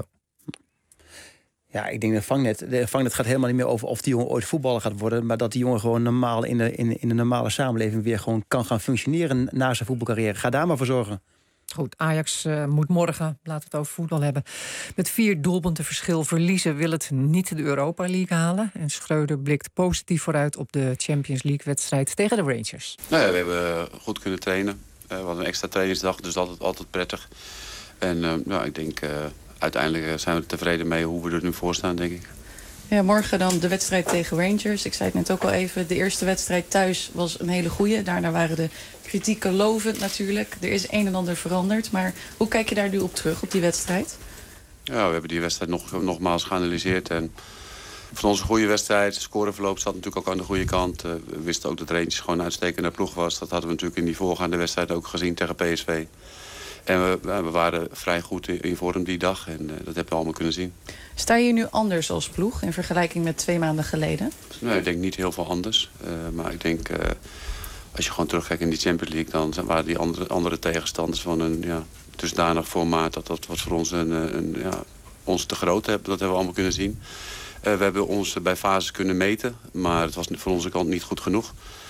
Ja, ik denk dat vangnet gaat helemaal niet meer over of die jongen ooit voetballer gaat worden, maar dat die jongen gewoon normaal in de normale samenleving weer gewoon kan gaan functioneren na zijn voetbalcarrière. Ga daar maar voor zorgen. Goed, Ajax moet morgen, laten we het over voetbal hebben, met 4 doelpunten verschil verliezen, wil het niet de Europa League halen. En Schreuder blikt positief vooruit op de Champions League-wedstrijd tegen de Rangers. Nou ja, we hebben goed kunnen trainen. We hadden een extra trainingsdag, dus dat is altijd prettig. En ik denk, uiteindelijk zijn we tevreden mee hoe we er nu voor staan, denk ik. Ja, morgen dan de wedstrijd tegen Rangers. Ik zei het net ook al even, de eerste wedstrijd thuis was een hele goeie. Daarna waren de kritieken lovend natuurlijk. Er is een en ander veranderd. Maar hoe kijk je daar nu op terug, op die wedstrijd? Ja, we hebben die wedstrijd nogmaals geanalyseerd. En van onze goede wedstrijd, het scoreverloop staat natuurlijk ook aan de goede kant. We wisten ook dat Rangers gewoon een uitstekende ploeg was. Dat hadden we natuurlijk in die voorgaande wedstrijd ook gezien tegen PSV. En we waren vrij goed in vorm die dag. En dat hebben we allemaal kunnen zien. Sta je nu anders als ploeg in vergelijking met 2 maanden geleden? Nee, ik denk niet heel veel anders. Maar ik denk, als je gewoon terugkijkt in die Champions League, dan waren die andere tegenstanders van een dusdanig formaat dat was voor ons ons te groot. Dat hebben we allemaal kunnen zien. We hebben ons bij fases kunnen meten, maar het was van onze kant niet goed genoeg.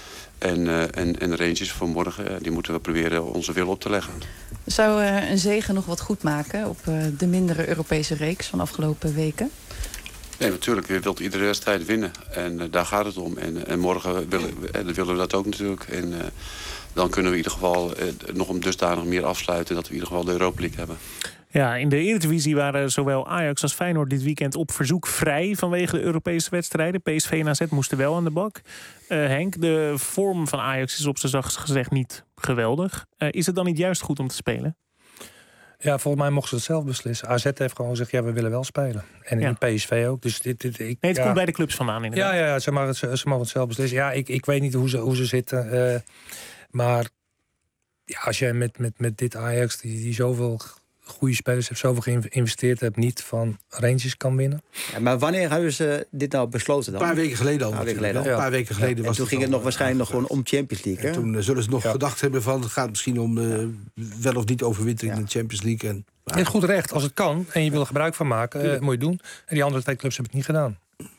En Rangers voor morgen, die moeten we proberen onze wil op te leggen. Zou een zege nog wat goed maken op de mindere Europese reeks van de afgelopen weken? Nee, natuurlijk. Je wilt iedere wedstrijd winnen. En daar gaat het om. En morgen willen we dat ook natuurlijk. En dan kunnen we in ieder geval nog om dusdanig meer afsluiten dat we in ieder geval de Europa League hebben. Ja, in de Eredivisie waren zowel Ajax als Feyenoord dit weekend op verzoek vrij vanwege de Europese wedstrijden. PSV en AZ moesten wel aan de bak. Henk, de vorm van Ajax is op zijn zachtst gezegd niet geweldig. Is het dan niet juist goed om te spelen? Ja, volgens mij mochten ze het zelf beslissen. AZ heeft gewoon gezegd, we willen wel spelen. En in PSV ook. Dus het komt bij de clubs vandaan inderdaad. Ja, ze mogen het zelf beslissen. Ja, ik weet niet hoe ze zitten. Maar ja, als jij met dit Ajax, die zoveel goede spelers heeft, zoveel geïnvesteerd hebt, niet van Rangers kan winnen. Ja, maar wanneer hebben ze dit nou besloten dan? Een paar weken geleden al. Een paar weken geleden was en toen ging het nog waarschijnlijk nog gewoon om Champions League. En toen zullen ze nog gedacht hebben van, het gaat misschien om wel of niet overwintering in de Champions League. En het goed recht, als het kan en je wil er gebruik van maken, moet je doen. En die andere 2 clubs hebben het niet gedaan.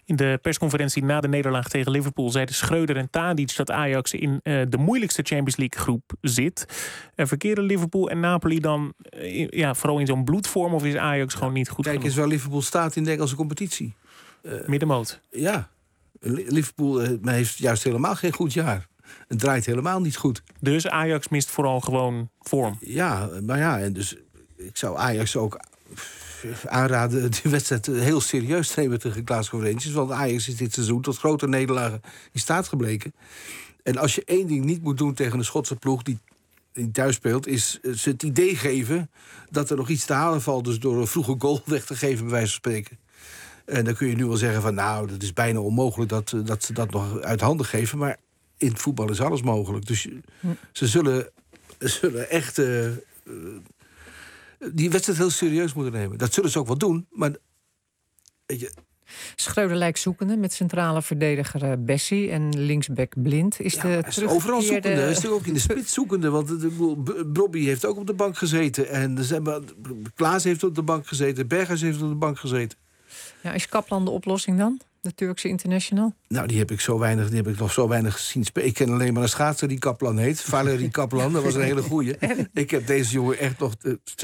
In de persconferentie na de nederlaag tegen Liverpool zeiden Schreuder en Tadic dat Ajax in de moeilijkste Champions League groep zit. Verkeren Liverpool en Napoli dan vooral in zo'n bloedvorm, of is Ajax gewoon niet goed genoeg? Kijk eens waar Liverpool staat in de Engelse competitie. Middenmoot. Ja, Liverpool heeft juist helemaal geen goed jaar. Het draait helemaal niet goed. Dus Ajax mist vooral gewoon vorm? Ja, maar ja, en dus ik zou Ajax ook aanraden die wedstrijd heel serieus te nemen tegen Glasgow Rangers. Want Ajax is dit seizoen tot grote nederlagen in staat gebleken. En als je één ding niet moet doen tegen een Schotse ploeg die thuis speelt, is ze het idee geven dat er nog iets te halen valt. Dus door een vroege goal weg te geven, bij wijze van spreken. En dan kun je nu wel zeggen van nou, dat is bijna onmogelijk dat ze dat nog uit handen geven. Maar in het voetbal is alles mogelijk. Dus ze zullen echt die wedstrijd heel serieus moeten nemen. Dat zullen ze ook wel doen, maar weet je. Schreuder lijkt zoekende met centrale verdediger Bessie en linksback Blind. Is overal zoekende. Hij is ook in de spits zoekende. Want Bobby heeft ook op de bank gezeten. En Klaas heeft op de bank gezeten. Berghuis heeft op de bank gezeten. Ja, is Kaplan de oplossing dan? De Turkse international? Nou, die heb ik nog zo weinig gezien spelen. Ik ken alleen maar een schaatser die Kaplan heet. Valerie Kaplan, dat was een hele goeie. Ik heb deze jongen echt nog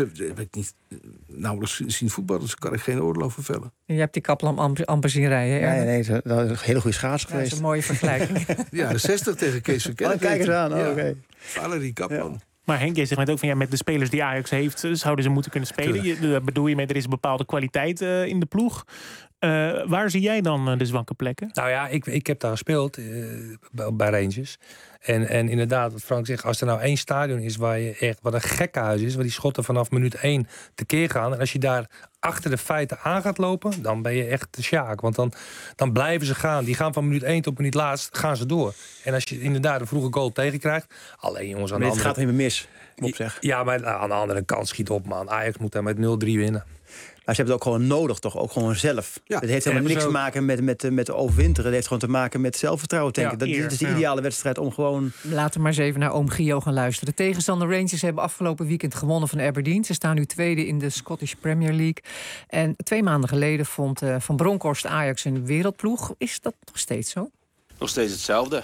nauwelijks zien voetballen. Dus daar kan ik geen oordeel over vellen. En je hebt die Kaplan amper zien rijden, Nee, dat is een hele goede schaatser geweest. Dat is een mooie vergelijking. Ja, de 60 tegen Kees van Kerk. Kijk eens aan, oké. Valerie Kaplan. Ja. Maar Henk, jij zegt net ook van met de spelers die Ajax heeft, zouden ze moeten kunnen spelen. Daar bedoel je met er is een bepaalde kwaliteit in de ploeg. Waar zie jij dan de zwakke plekken? Nou ja, ik heb daar gespeeld bij Rangers. En inderdaad, wat Frank zegt, als er nou één stadion is waar je echt wat een gekkenhuis is, waar die schotten vanaf minuut 1 tekeer gaan. En als je daar achter de feiten aan gaat lopen, dan ben je echt de sjaak. Want dan blijven ze gaan. Die gaan van minuut 1 tot minuut laatst, gaan ze door. En als je inderdaad een vroege goal tegenkrijgt, alleen jongens aan de andere... Het gaat niet meer mis, op zeg. Ja, maar aan de andere kant schiet op, man. Ajax moet daar met 0-3 winnen. Maar ze hebben het ook gewoon nodig, toch? Ook gewoon zelf. Ja, het heeft helemaal niks te maken met overwinteren. Het heeft gewoon te maken met zelfvertrouwen, denk ik. Dat is de ideale wedstrijd om gewoon... Laten we maar eens even naar oom Gio gaan luisteren. De tegenstander Rangers hebben afgelopen weekend gewonnen van Aberdeen. Ze staan nu tweede in de Scottish Premier League. En 2 maanden geleden vond Van Bronckhorst Ajax een wereldploeg. Is dat nog steeds zo? Nog steeds hetzelfde.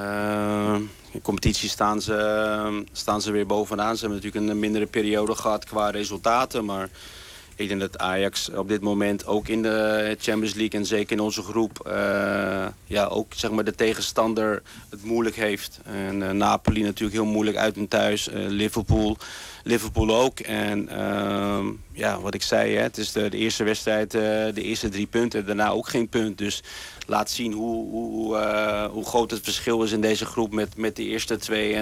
In competitie staan ze weer bovenaan. Ze hebben natuurlijk een mindere periode gehad qua resultaten, maar... Ik denk dat Ajax op dit moment ook in de Champions League en zeker in onze groep ook zeg maar de tegenstander het moeilijk heeft. En Napoli natuurlijk heel moeilijk uit en thuis. Liverpool ook. En wat ik zei, het is de eerste wedstrijd, de eerste 3 punten. Daarna ook geen punt. Dus laat zien hoe groot het verschil is in deze groep met de eerste 2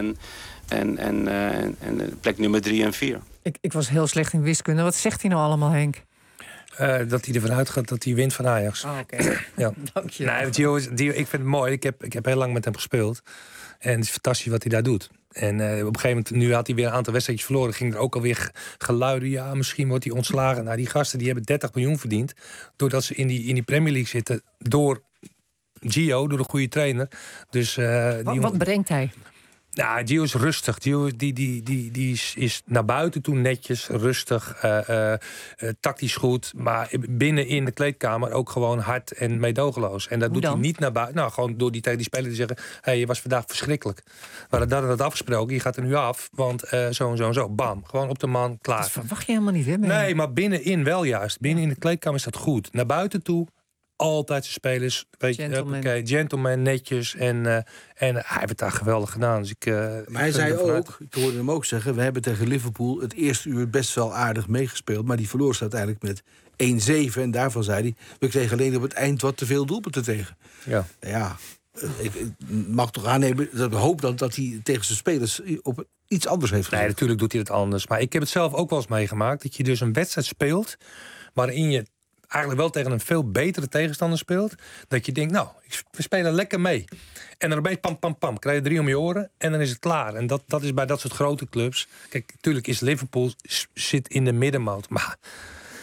en plek nummer 3 en 4. Ik was heel slecht in wiskunde. Wat zegt hij nou allemaal, Henk? Dat hij ervan uitgaat dat hij wint van Ajax. Oké. Ja. Dank je. Nee, Gio, ik vind het mooi. Ik heb heel lang met hem gespeeld. En het is fantastisch wat hij daar doet. En op een gegeven moment, nu had hij weer een aantal wedstrijdjes verloren, ging er ook alweer geluiden. Ja, misschien wordt hij ontslagen. Nou, die gasten die hebben 30 miljoen verdiend. Doordat ze in die Premier League zitten. Door Gio, door een goede trainer. Dus, wat brengt hij? Nou, Gio is rustig. Gio die is naar buiten toe netjes, rustig, tactisch goed. Maar binnen in de kleedkamer ook gewoon hard en meedogenloos. En dat doet hij niet naar buiten. Nou, gewoon door tegen die speler te zeggen... Hey, je was vandaag verschrikkelijk. We hadden dat en dat afgesproken. Je gaat er nu af, want zo en zo en zo. Bam, gewoon op de man, klaar. Dat verwacht je helemaal niet, hè? Nee, maar binnenin wel juist. Binnen in de kleedkamer is dat goed. Naar buiten toe... Altijd zijn spelers, gentleman, netjes. En hij heeft het daar geweldig gedaan. Dus maar hij zei ook, ik hoorde hem ook zeggen... we hebben tegen Liverpool het eerste uur best wel aardig meegespeeld... maar die verloor ze uiteindelijk met 1-7. En daarvan zei hij, we kregen alleen op het eind wat te veel doelpunten tegen. Ja, ik mag toch aannemen, dat ik hoop dat hij tegen zijn spelers op iets anders heeft gedaan. Nee, natuurlijk doet hij het anders. Maar ik heb het zelf ook wel eens meegemaakt... dat je dus een wedstrijd speelt waarin je... eigenlijk wel tegen een veel betere tegenstander speelt... dat je denkt, nou, we spelen lekker mee. En dan opeens pam, krijg je 3 om je oren... en dan is het klaar. En dat is bij dat soort grote clubs... Kijk, natuurlijk is Liverpool zit in de middenmoot... maar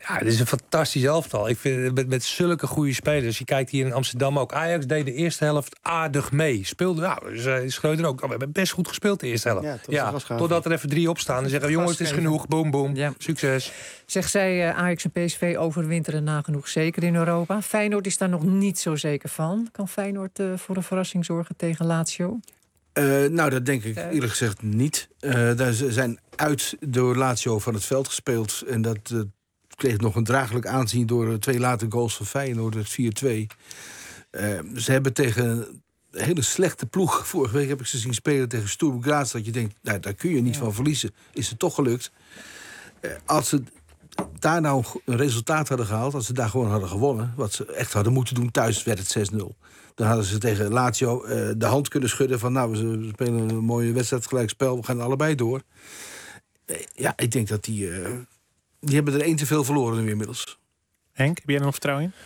Ja, dit is een fantastisch elftal. Ik vind het met zulke goede spelers. Je kijkt hier in Amsterdam ook. Ajax deed de eerste helft aardig mee. Speelde, Schreuder ook. We hebben best goed gespeeld de eerste helft. Totdat er even 3 opstaan en zeggen... jongens, het is genoeg. Boom, boom. Ja. Succes. Zegt zij, Ajax en PSV overwinteren nagenoeg zeker in Europa. Feyenoord is daar nog niet zo zeker van. Kan Feyenoord voor een verrassing zorgen tegen Lazio? Nou, dat denk ik eerlijk gezegd niet. Daar zijn uit door Lazio van het veld gespeeld. En dat kreeg nog een draaglijk aanzien door 2 late goals van Feyenoord, het 4-2. Ze hebben tegen een hele slechte ploeg. Vorige week heb ik ze zien spelen tegen Sturm Graz. Dat je denkt, nou, daar kun je niet van verliezen. Is het toch gelukt. Als ze daar nou een resultaat hadden gehaald, als ze daar gewoon hadden gewonnen, wat ze echt hadden moeten doen, thuis werd het 6-0. Dan hadden ze tegen Lazio de hand kunnen schudden van, nou, we spelen een mooie wedstrijd, gelijkspel, we gaan allebei door. Ja, ik denk dat die hebben er 1 te veel verloren nu inmiddels. Henk, heb jij er nog vertrouwen in?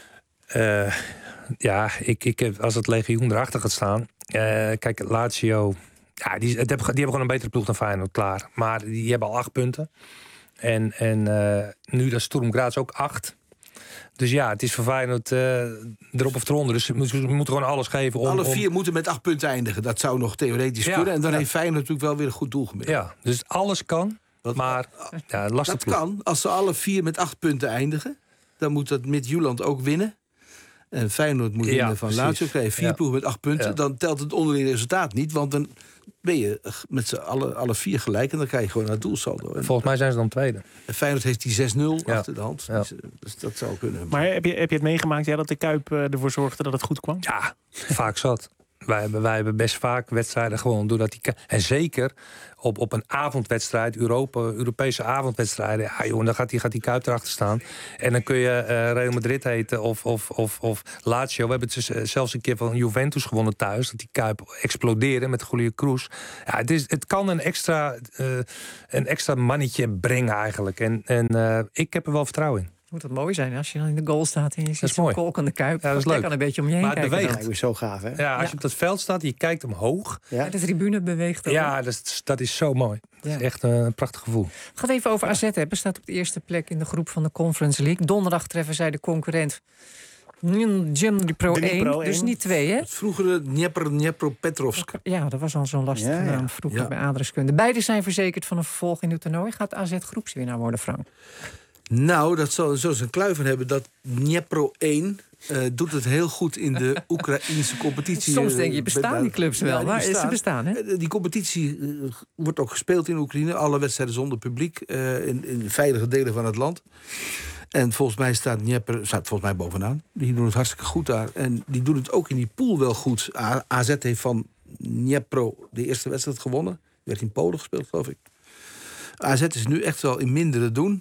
Ja, ik heb, als het legioen erachter gaat staan. Kijk, Lazio, ja, die hebben gewoon een betere ploeg dan Feyenoord, klaar. Maar die hebben al 8 punten. En nu dat Sturm Graz ook 8. Dus ja, het is voor Feyenoord erop of eronder. Dus we moeten gewoon alles geven. Alle 4 moeten met 8 punten eindigen. Dat zou nog theoretisch kunnen. En dan heeft Feyenoord natuurlijk wel weer een goed doel gemiddeld. Ja, dus alles kan. Maar lastig dat kan. Als ze alle 4 met 8 punten eindigen, dan moet dat Midtjylland ook winnen. En Feyenoord moet winnen van Lazio. Krijg je 4 ploegen met 8 punten. Ja. Dan telt het onderling resultaat niet. Want dan ben je met z'n alle 4 gelijk. En dan krijg je gewoon naar het doelsaldo. Volgens mij zijn ze dan tweede. En Feyenoord heeft die 6-0 achter de hand. Ja. Dus dat zou kunnen. Maar heb je het meegemaakt dat de Kuip ervoor zorgde dat het goed kwam? Ja, vaak zat. Wij hebben best vaak wedstrijden gewonnen. Doordat en zeker op een avondwedstrijd, Europese avondwedstrijden. Ja, joh, dan gaat die Kuip erachter staan. En dan kun je Real Madrid heten of Lazio. We hebben het zelfs een keer van Juventus gewonnen thuis. Dat die Kuip explodeerde met goede Kroes. Ja, het kan een extra mannetje brengen eigenlijk. En ik heb er wel vertrouwen in. Moet het mooi zijn als je dan in de goal staat en je ziet zo'n kolkende Kuip. Ja, dat is leuk. Kan een beetje om je heen kijken. Maar het beweegt. Zo gaaf, hè? Ja, als je op dat veld staat, je kijkt omhoog. Ja. De tribune beweegt ook. Ja, dat is zo mooi. Ja. Dat is echt een prachtig gevoel. Ik ga het even over AZ hebben. Staat op de eerste plek in de groep van de Conference League. Donderdag treffen zij de concurrent Dnipro 1. Dus niet 2, hè? Het vroegere Dnipropetrovsk. Ja, dat was al zo'n lastige naam vroeger bij aardrijkskunde. Beide zijn verzekerd van een vervolg in het toernooi. Gaat AZ groepswinnaar worden, Frank? Nou, dat zal zo zijn kluiven hebben. Dat Dnipro 1 doet het heel goed in de Oekraïnse competitie. Soms denk je, bestaan die clubs wel? Ja, maar ze bestaan, hè? Die competitie wordt ook gespeeld in Oekraïne. Alle wedstrijden zonder publiek. In veilige delen van het land. En volgens mij staat Dnipro bovenaan. Die doen het hartstikke goed daar. En die doen het ook in die pool wel goed. AZ heeft van Dnipro de eerste wedstrijd gewonnen. Werd in Polen gespeeld, geloof ik. AZ is nu echt wel in mindere doen.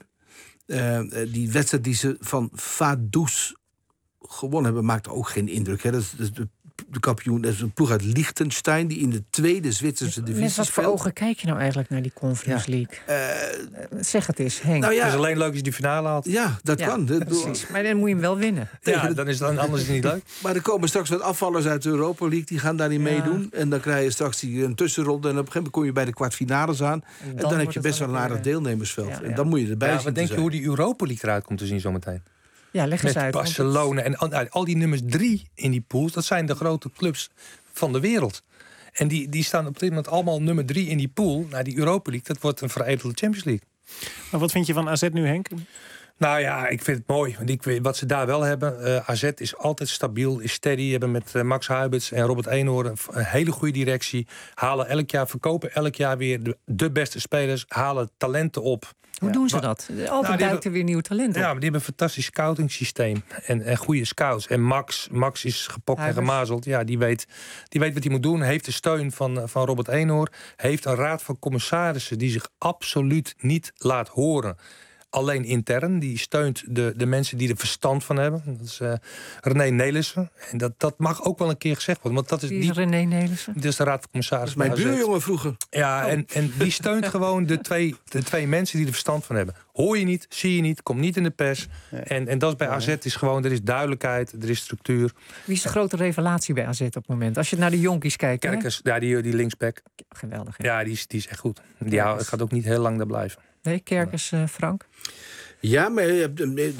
Die wedstrijd die ze van Vaduz gewonnen hebben, maakt ook geen indruk. Hè. Dat is de kampioen, dat is een ploeg uit Liechtenstein die in de tweede Zwitserse divisie speelt. Met wat voor ogen kijk je nou eigenlijk naar die Conference League? Zeg het eens, Henk. Nou ja, het is alleen leuk als je die finale haalt. Ja, dat kan. Precies. Maar dan moet je hem wel winnen. Ja, dan is het anders niet leuk. Maar er komen straks wat afvallers uit de Europa League, die gaan daar niet meedoen. En dan krijg je straks een tussenronde. En op een gegeven moment kom je bij de kwartfinales aan. En dan heb je best wel een aardig deelnemersveld. Ja. En dan moet je erbij zien. Wat denk je hoe die Europa League eruit komt te zien zometeen? Ja, leg eens met uit. Barcelona en al die nummers 3 in die pools, dat zijn de grote clubs van de wereld. En die staan op dit moment allemaal nummer 3 in die pool. Nou, die Europa League, dat wordt een veredelde Champions League. Maar wat vind je van AZ nu, Henk? Nou ja, ik vind het mooi. Wat ze daar wel hebben, AZ is altijd stabiel, is steady. Hebben met Max Huiberts en Robert Eenhoorn een hele goede directie. Verkopen elk jaar weer de beste spelers, halen talenten op. Hoe doen ze dat? Altijd duikt er weer nieuw talent op. Ja, maar die hebben een fantastisch scouting systeem. En goede scouts. En Max is gepokt en gemazeld. Ja, die weet wat hij moet doen. Heeft de steun van Robert Eenhoorn. Heeft een raad van commissarissen die zich absoluut niet laat horen. Alleen intern. Die steunt de mensen die er verstand van hebben. Dat is René Nelissen. En dat mag ook wel een keer gezegd worden. Want dat is Wie is René Nelissen? Dat is de raad van commissarissen. Mijn buurjongen vroeger. Ja, en die steunt gewoon de twee mensen die er verstand van hebben. Hoor je niet, zie je niet, komt niet in de pers. Nee. En dat is bij AZ is gewoon, er is duidelijkheid, er is structuur. Wie is de grote revelatie bij AZ op het moment? Als je naar de jonkies kijkt. Kerkers, ja, die linksback. Geweldig. Hè? Ja, die is echt goed. Die gaat ook niet heel lang daar blijven. Nee, Kerkers, Frank? Ja, maar Het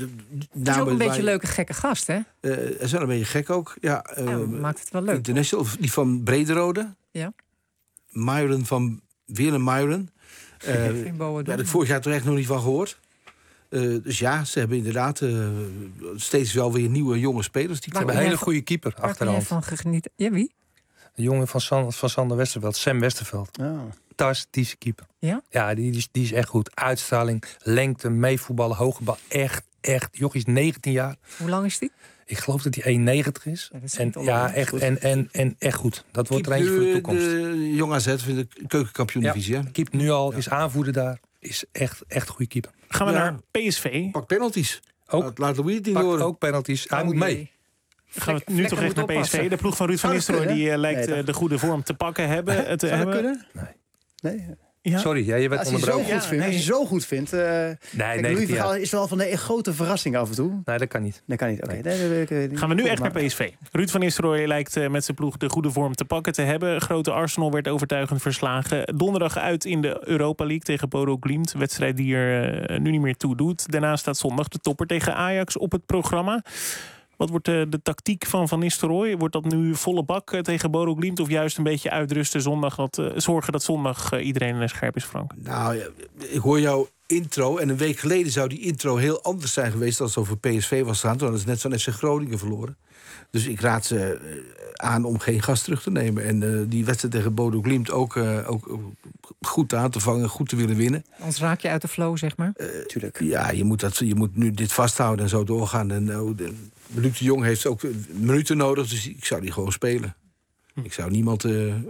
is ook een beetje een leuke gekke gast, hè? Hij is wel een beetje gek ook. Ja, maakt het wel leuk. International, die van Brederode. Ja. Myron van Willem Myron. Daar had ik vorig jaar toch echt nog niet van gehoord. Dus ja, ze hebben inderdaad steeds wel weer nieuwe jonge spelers. Ze hebben een hele goede keeper achterhand. Van genieten? Ja, wie? Een jongen van Sander Westerveld, Sam Westerveld. Oh. Fantastische keeper. Ja? Ja, die is echt goed. Uitstraling, lengte, meevoetballen, hoge bal. Echt. Jochie is 19 jaar. Hoe lang is die? Ik geloof dat hij 1,90 is. Ja, echt. En echt goed. Dat wordt er eentje voor de toekomst. De Jong AZ vindt de keukenkampioen-divisie. Ja, keept nu al, is aanvoerder daar. Is echt goede keeper. Gaan we naar PSV. Pak penalties. Ook, laat Louis het niet horen. Ook penalties. Hij moet mee. Gaan we nu toch echt naar PSV. De ploeg van Ruud van Nistelrooy die lijkt de goede vorm te pakken hebben. Zou dat kunnen? Nee. Ja? Sorry, je werd als je zo goed vindt. Louis van Gaal is wel van een grote verrassing af en toe. Nee, dat kan niet. Dat kan niet. Oké. Gaan we nu echt naar PSV. Ruud van Nistelrooy lijkt met zijn ploeg de goede vorm te pakken te hebben. Grote Arsenal werd overtuigend verslagen. Donderdag uit in de Europa League tegen Bodo Glimt. Wedstrijd die er nu niet meer toe doet. Daarna staat zondag de topper tegen Ajax op het programma. Wat wordt de tactiek van Nistelrooy? Wordt dat nu volle bak tegen Bodo Glimt of juist een beetje uitrusten zondag? Zorgen dat zondag iedereen scherp is, Frank? Nou, ik hoor jouw intro. En een week geleden zou die intro heel anders zijn geweest als het over PSV was gaan. Toen hadden ze net zo'n FC Groningen verloren. Dus ik raad ze aan om geen gas terug te nemen. En die wedstrijd tegen Bodo Glimt ook goed aan te vangen, goed te willen winnen. Anders raak je uit de flow, zeg maar. Tuurlijk. Ja, je moet nu dit vasthouden en zo doorgaan. En Luc de Jong heeft ook minuten nodig, dus ik zou die gewoon spelen. Ik zou niemand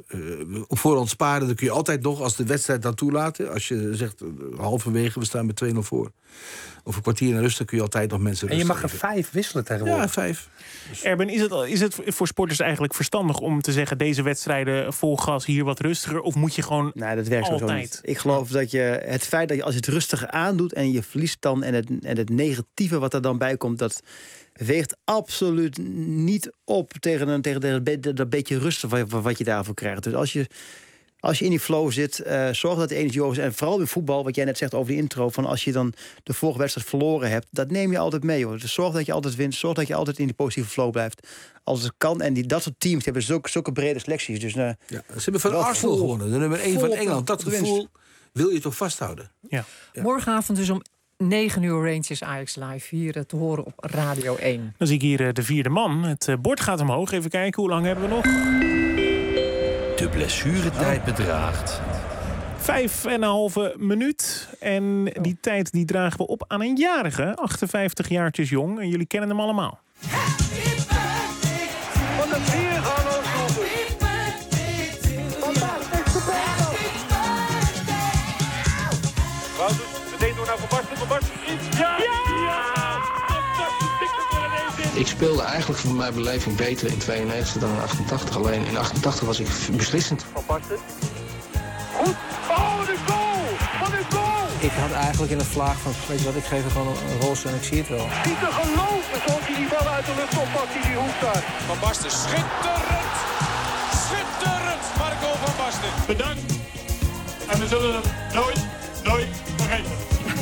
op voorhand sparen. Dan kun je altijd nog, als de wedstrijd dat toelaten. Als je zegt, halverwege, we staan met 2-0 voor. Over een kwartier naar rust, dan kun je altijd nog mensen en je mag er 5 wisselen tegenwoordig. Ja, 5. Erben, is het voor sporters eigenlijk verstandig om te zeggen, deze wedstrijden vol gas, hier wat rustiger? Of moet je gewoon nee, dat werkt altijd? Zo niet. Ik geloof dat het feit dat je als je het rustiger aandoet en je verliest dan en het negatieve wat er dan bij komt, dat weegt absoluut niet op tegen dat beetje rust wat je daarvoor krijgt. Dus als je in die flow zit, zorg dat de energie over is. En vooral in voetbal, wat jij net zegt over die intro, van als je dan de vorige wedstrijd verloren hebt, dat neem je altijd mee, hoor. Dus zorg dat je altijd wint, zorg dat je altijd in die positieve flow blijft. Als het kan. En dat soort teams hebben zulke brede selecties. Dus, ze hebben van Arsenal gewonnen, de nummer 1 van Engeland. Dat gevoel wil je toch vasthouden? Ja. Morgenavond dus om 9 uur Rangers Ajax live hier te horen op Radio 1. Dan zie ik hier de vierde man. Het bord gaat omhoog. Even kijken, hoe lang hebben we nog? De blessuretijd bedraagt 5,5 minuut. En die tijd die dragen we op aan een jarige, 58 jaartjes jong. En jullie kennen hem allemaal. Van de 4 gaan we opzoeken. Wouters, meteen door naar Van Basten. Van Basten is... Ja! Ik speelde eigenlijk voor mijn beleving beter in 92 dan in 88. Alleen in 88 was ik beslissend. Van Basten. Goed. Oh, de goal! Wat een goal! Ik had eigenlijk in de vlaag van, weet je wat, ik geef er gewoon een roze en ik zie het wel. Niet te geloven zoals hij die bal uit de lucht oppakt in die hoek daar. Van Basten, schitterend! Schitterend, Marco van Basten. Bedankt. En we zullen het nooit vergeten.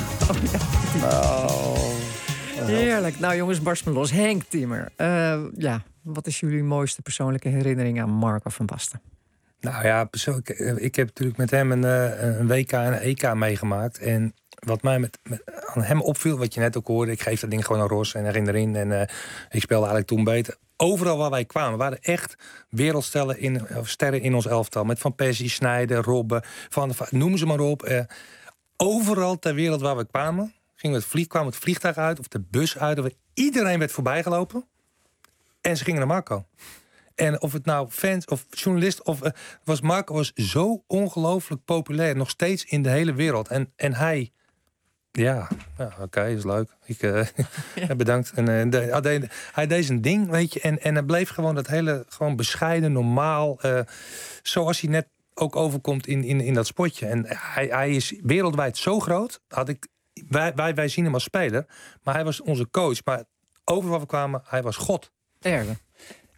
Heerlijk. Nou jongens, barst me los. Henk Timmer. Wat is jullie mooiste persoonlijke herinnering aan Marco van Basten? Nou ja, persoonlijk, ik heb natuurlijk met hem een WK en een EK meegemaakt. En wat mij aan hem opviel, wat je net ook hoorde, ik geef dat ding gewoon een roze en erin. En ik speelde eigenlijk toen beter. Overal waar wij kwamen, waren echt sterren in ons elftal. Met Van Persie, Sneijder, Robben, noem ze maar op. Overal ter wereld waar we kwamen, kwam het vliegtuig uit of de bus uit. Of iedereen werd voorbijgelopen. En ze gingen naar Marco. En of het nou fans of journalist Marco was zo ongelooflijk populair. Nog steeds in de hele wereld. En hij... Ja, oké, is leuk. Bedankt. En, hij deed zijn ding, weet je. En hij bleef gewoon dat hele gewoon bescheiden, normaal. Zoals hij net ook overkomt in dat spotje. En hij is wereldwijd zo groot. Wij zien hem als speler. Maar hij was onze coach. Maar overal waar we kwamen, hij was God. Ergen.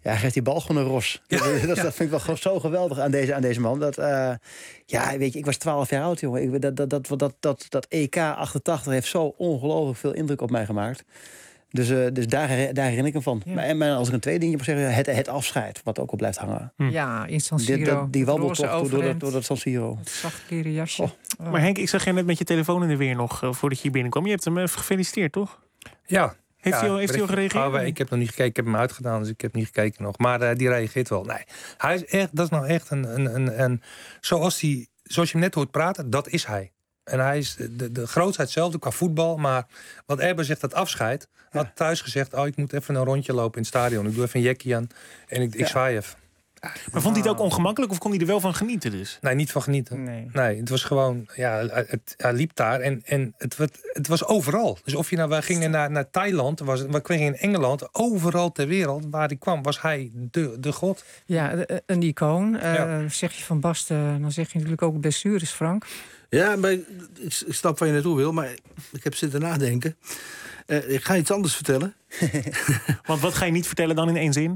Ja, hij geeft die bal gewoon een ros. Dat vind ik wel zo geweldig aan deze man. Dat, weet je, ik was 12 jaar oud, jongen. Dat EK 88 heeft zo ongelooflijk veel indruk op mij gemaakt. Dus daar herinner ik hem van. Ja. Maar als ik een tweede dingje mag zeggen, het afscheid, wat ook op blijft hangen. Ja, in San Siro. Die wandeltocht door dat San Siro. Het zacht keren jasje. Maar Henk, ik zag je net met je telefoon in de weer nog voordat je hier binnenkwam. Je hebt hem gefeliciteerd, toch? Ja. Heeft hij al gereageerd? Ik heb nog niet gekeken. Ik heb hem uitgedaan, dus ik heb niet gekeken nog. Maar die reageert wel. Nee, hij is echt, dat is nou echt een zoals je hem net hoort praten, dat is hij. En hij is de grootheid hetzelfde qua voetbal. Maar wat Erben zegt, dat afscheid. Had thuis gezegd, ik moet even een rondje lopen in het stadion. Ik doe even een jekkie aan en ik zwaai even. Maar vond hij het ook ongemakkelijk of kon hij er wel van genieten dus? Nee, niet van genieten. Nee, het was gewoon... Ja, hij liep daar en het was overal. Dus of wij gingen naar Thailand, we gingen in Engeland, overal ter wereld waar hij kwam, was hij de god. Ja, een icoon. Zeg je Van Basten, dan zeg je natuurlijk ook blessures, Frank. Ja, maar ik snap waar je naartoe wil, maar ik heb zitten nadenken. Ik ga iets anders vertellen. Want wat ga je niet vertellen dan in één zin?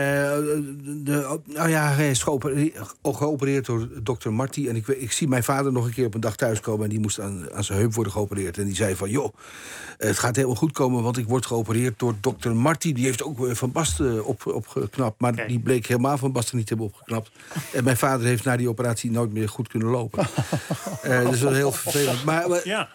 Hij is geopereerd door dokter Marty. En ik zie mijn vader nog een keer op een dag thuiskomen en die moest aan zijn heup worden geopereerd. En die zei van, joh, het gaat helemaal goed komen, want ik word geopereerd door dokter Marty. Die heeft ook Van Basten opgeknapt. Maar die bleek helemaal Van Basten niet te hebben opgeknapt. En mijn vader heeft na die operatie nooit meer goed kunnen lopen. Dus dat is heel vervelend. Maar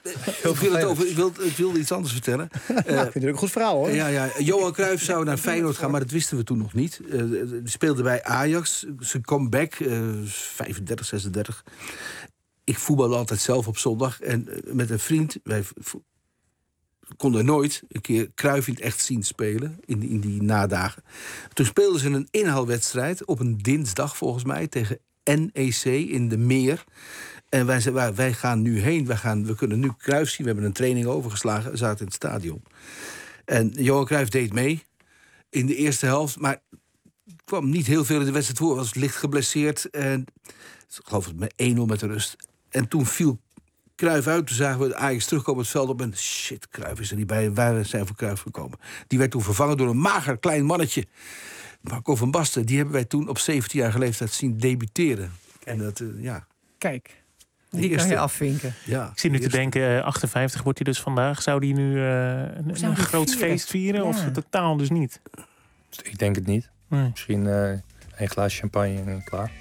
ik wilde iets anders vertellen. Ik vind het ook een goed verhaal, hoor. Ja, Johan Cruijff zou naar Feyenoord gaan, maar dat wisten we toen nog niet. Die speelde bij Ajax. Zijn comeback, 35, 36. Ik voetbalde altijd zelf op zondag. En met een vriend, wij konden nooit een keer Cruijff in het echt zien spelen. In die nadagen. Toen speelden ze een inhaalwedstrijd op een dinsdag, volgens mij, tegen NEC in de Meer. En wij zeiden, wij gaan nu heen. We kunnen nu Cruijff zien. We hebben een training overgeslagen. We zaten in het stadion. En Johan Cruijff deed mee in de eerste helft. Maar kwam niet heel veel in de wedstrijd voor. Was licht geblesseerd. En ik geloof het met 1-0 met de rust. En toen viel Cruijff uit. Toen zagen we de Ajax terugkomen het veld op. En shit, Cruijff is er niet bij. Wij zijn voor Cruijff gekomen. Die werd toen vervangen door een mager klein mannetje. Marco van Basten. Die hebben wij toen op 17-jarige leeftijd zien debuteren. En dat, Kijk. Die kan je afvinken. Ja, ik zit nu te denken, 58 wordt hij dus vandaag. Zou hij nu een groot feest vieren? Ja. Of totaal dus niet? Ik denk het niet. Misschien een glaas champagne en klaar.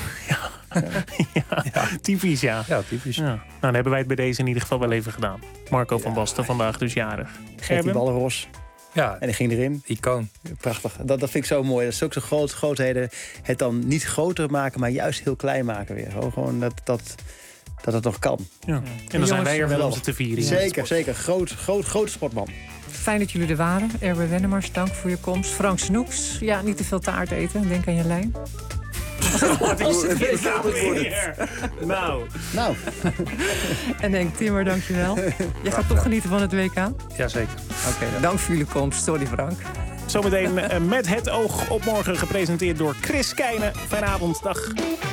Typisch, ja. Ja, typisch. Ja. Nou, dan hebben wij het bij deze in ieder geval wel even gedaan. Marco van Basten, vandaag dus jarig. Geeft die bal ros. Ja, en die ging erin. Icoon. Prachtig. Dat vind ik zo mooi. Dat is ook zo grootheden. Het dan niet groter maken, maar juist heel klein maken weer. Gewoon dat het nog kan. Ja. En dan zijn wij er wel om ze te vieren. Zeker. Grote sportman. Fijn dat jullie er waren. Erben Wennemars, dank voor je komst. Frank Snoeks, niet te veel taart eten. Denk aan je lijn. Wat is het weer? Nou. En Henk Timmer, dankjewel. Je gaat toch genieten van het WK? Jazeker. Oké, dank voor jullie komst. Sorry, Frank. Zometeen met het oog op morgen, gepresenteerd door Chris Keijnen. Fijne avond, dag.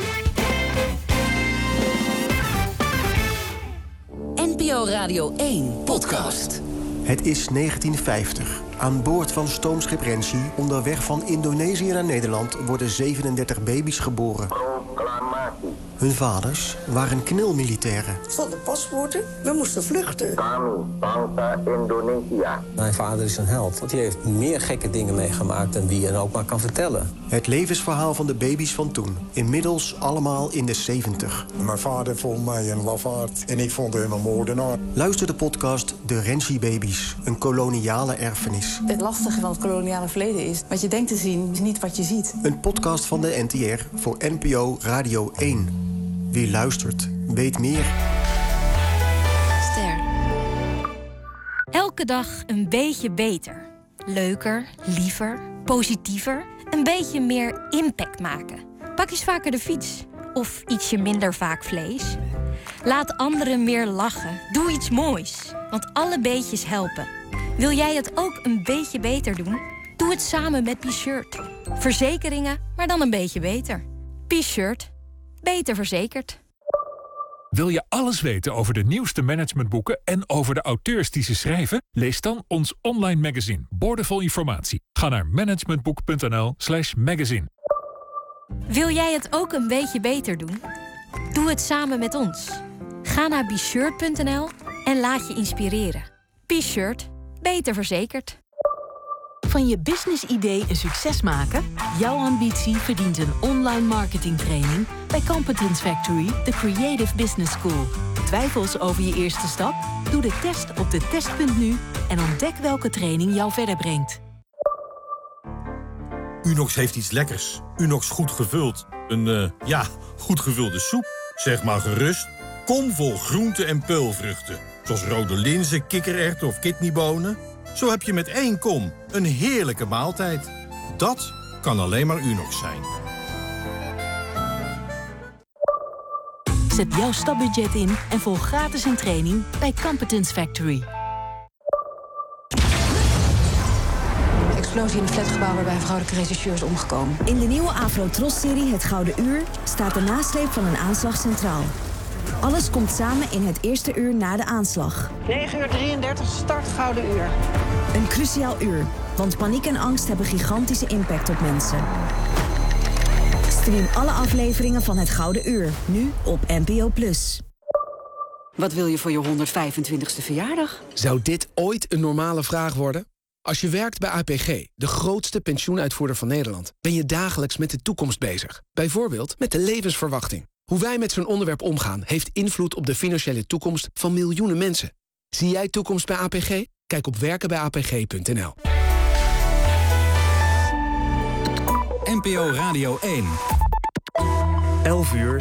NPO Radio 1 podcast. Het is 1950. Aan boord van stoomschip Rensi, onderweg van Indonesië naar Nederland, worden 37 baby's geboren. Hun vaders waren knilmilitairen. Er stonden paspoorten, we moesten vluchten. Kami, bangsa Indonesia. Mijn vader is een held, want hij heeft meer gekke dingen meegemaakt dan wie en ook maar kan vertellen. Het levensverhaal van de baby's van toen. Inmiddels allemaal in de 70. Mijn vader vond mij een lafaard en ik vond hem een moordenaar. Luister de podcast De Rensi-baby's, een koloniale erfenis. Het lastige van het koloniale verleden is, wat je denkt te zien, is niet wat je ziet. Een podcast van de NTR voor NPO Radio 1. Wie luistert, weet meer. Ster. Elke dag een beetje beter. Leuker, liever, positiever. Een beetje meer impact maken. Pak eens vaker de fiets. Of ietsje minder vaak vlees. Laat anderen meer lachen. Doe iets moois. Want alle beetjes helpen. Wil jij het ook een beetje beter doen? Doe het samen met P-Shirt. Verzekeringen, maar dan een beetje beter. P-Shirt. Beter verzekerd. Wil je alles weten over de nieuwste managementboeken en over de auteurs die ze schrijven? Lees dan ons online magazine, Boordevol Informatie. Ga naar managementboek.nl/magazine. Wil jij het ook een beetje beter doen? Doe het samen met ons. Ga naar BeShirt.nl en laat je inspireren. BeShirt. Beter verzekerd. Van je business-idee een succes maken? Jouw ambitie verdient een online marketingtraining bij Competence Factory, de Creative Business School. Twijfels over je eerste stap? Doe de test op detest.nu en ontdek welke training jou verder brengt. Unox heeft iets lekkers. Unox goed gevuld. Een goed gevulde soep. Zeg maar gerust. Komvol groenten en peulvruchten. Zoals rode linzen, kikkererwten of kidneybonen. Zo heb je met 1 kom een heerlijke maaltijd. Dat kan alleen maar Unox zijn. Zet jouw stapbudget in en volg gratis een training bij Competence Factory. Explosie in het flatgebouw waarbij vrouwelijke regisseur is omgekomen. In de nieuwe Afro-Tros-serie Het Gouden Uur staat de nasleep van een aanslag centraal. Alles komt samen in het eerste uur na de aanslag. 9:33 start Gouden Uur. Een cruciaal uur, want paniek en angst hebben gigantische impact op mensen. Stream alle afleveringen van Het Gouden Uur, nu op NPO+. Wat wil je voor je 125ste verjaardag? Zou dit ooit een normale vraag worden? Als je werkt bij APG, de grootste pensioenuitvoerder van Nederland, ben je dagelijks met de toekomst bezig. Bijvoorbeeld met de levensverwachting. Hoe wij met zo'n onderwerp omgaan, heeft invloed op de financiële toekomst van miljoenen mensen. Zie jij toekomst bij APG? Kijk op werkenbijapg.nl. NPO Radio 1. 11 uur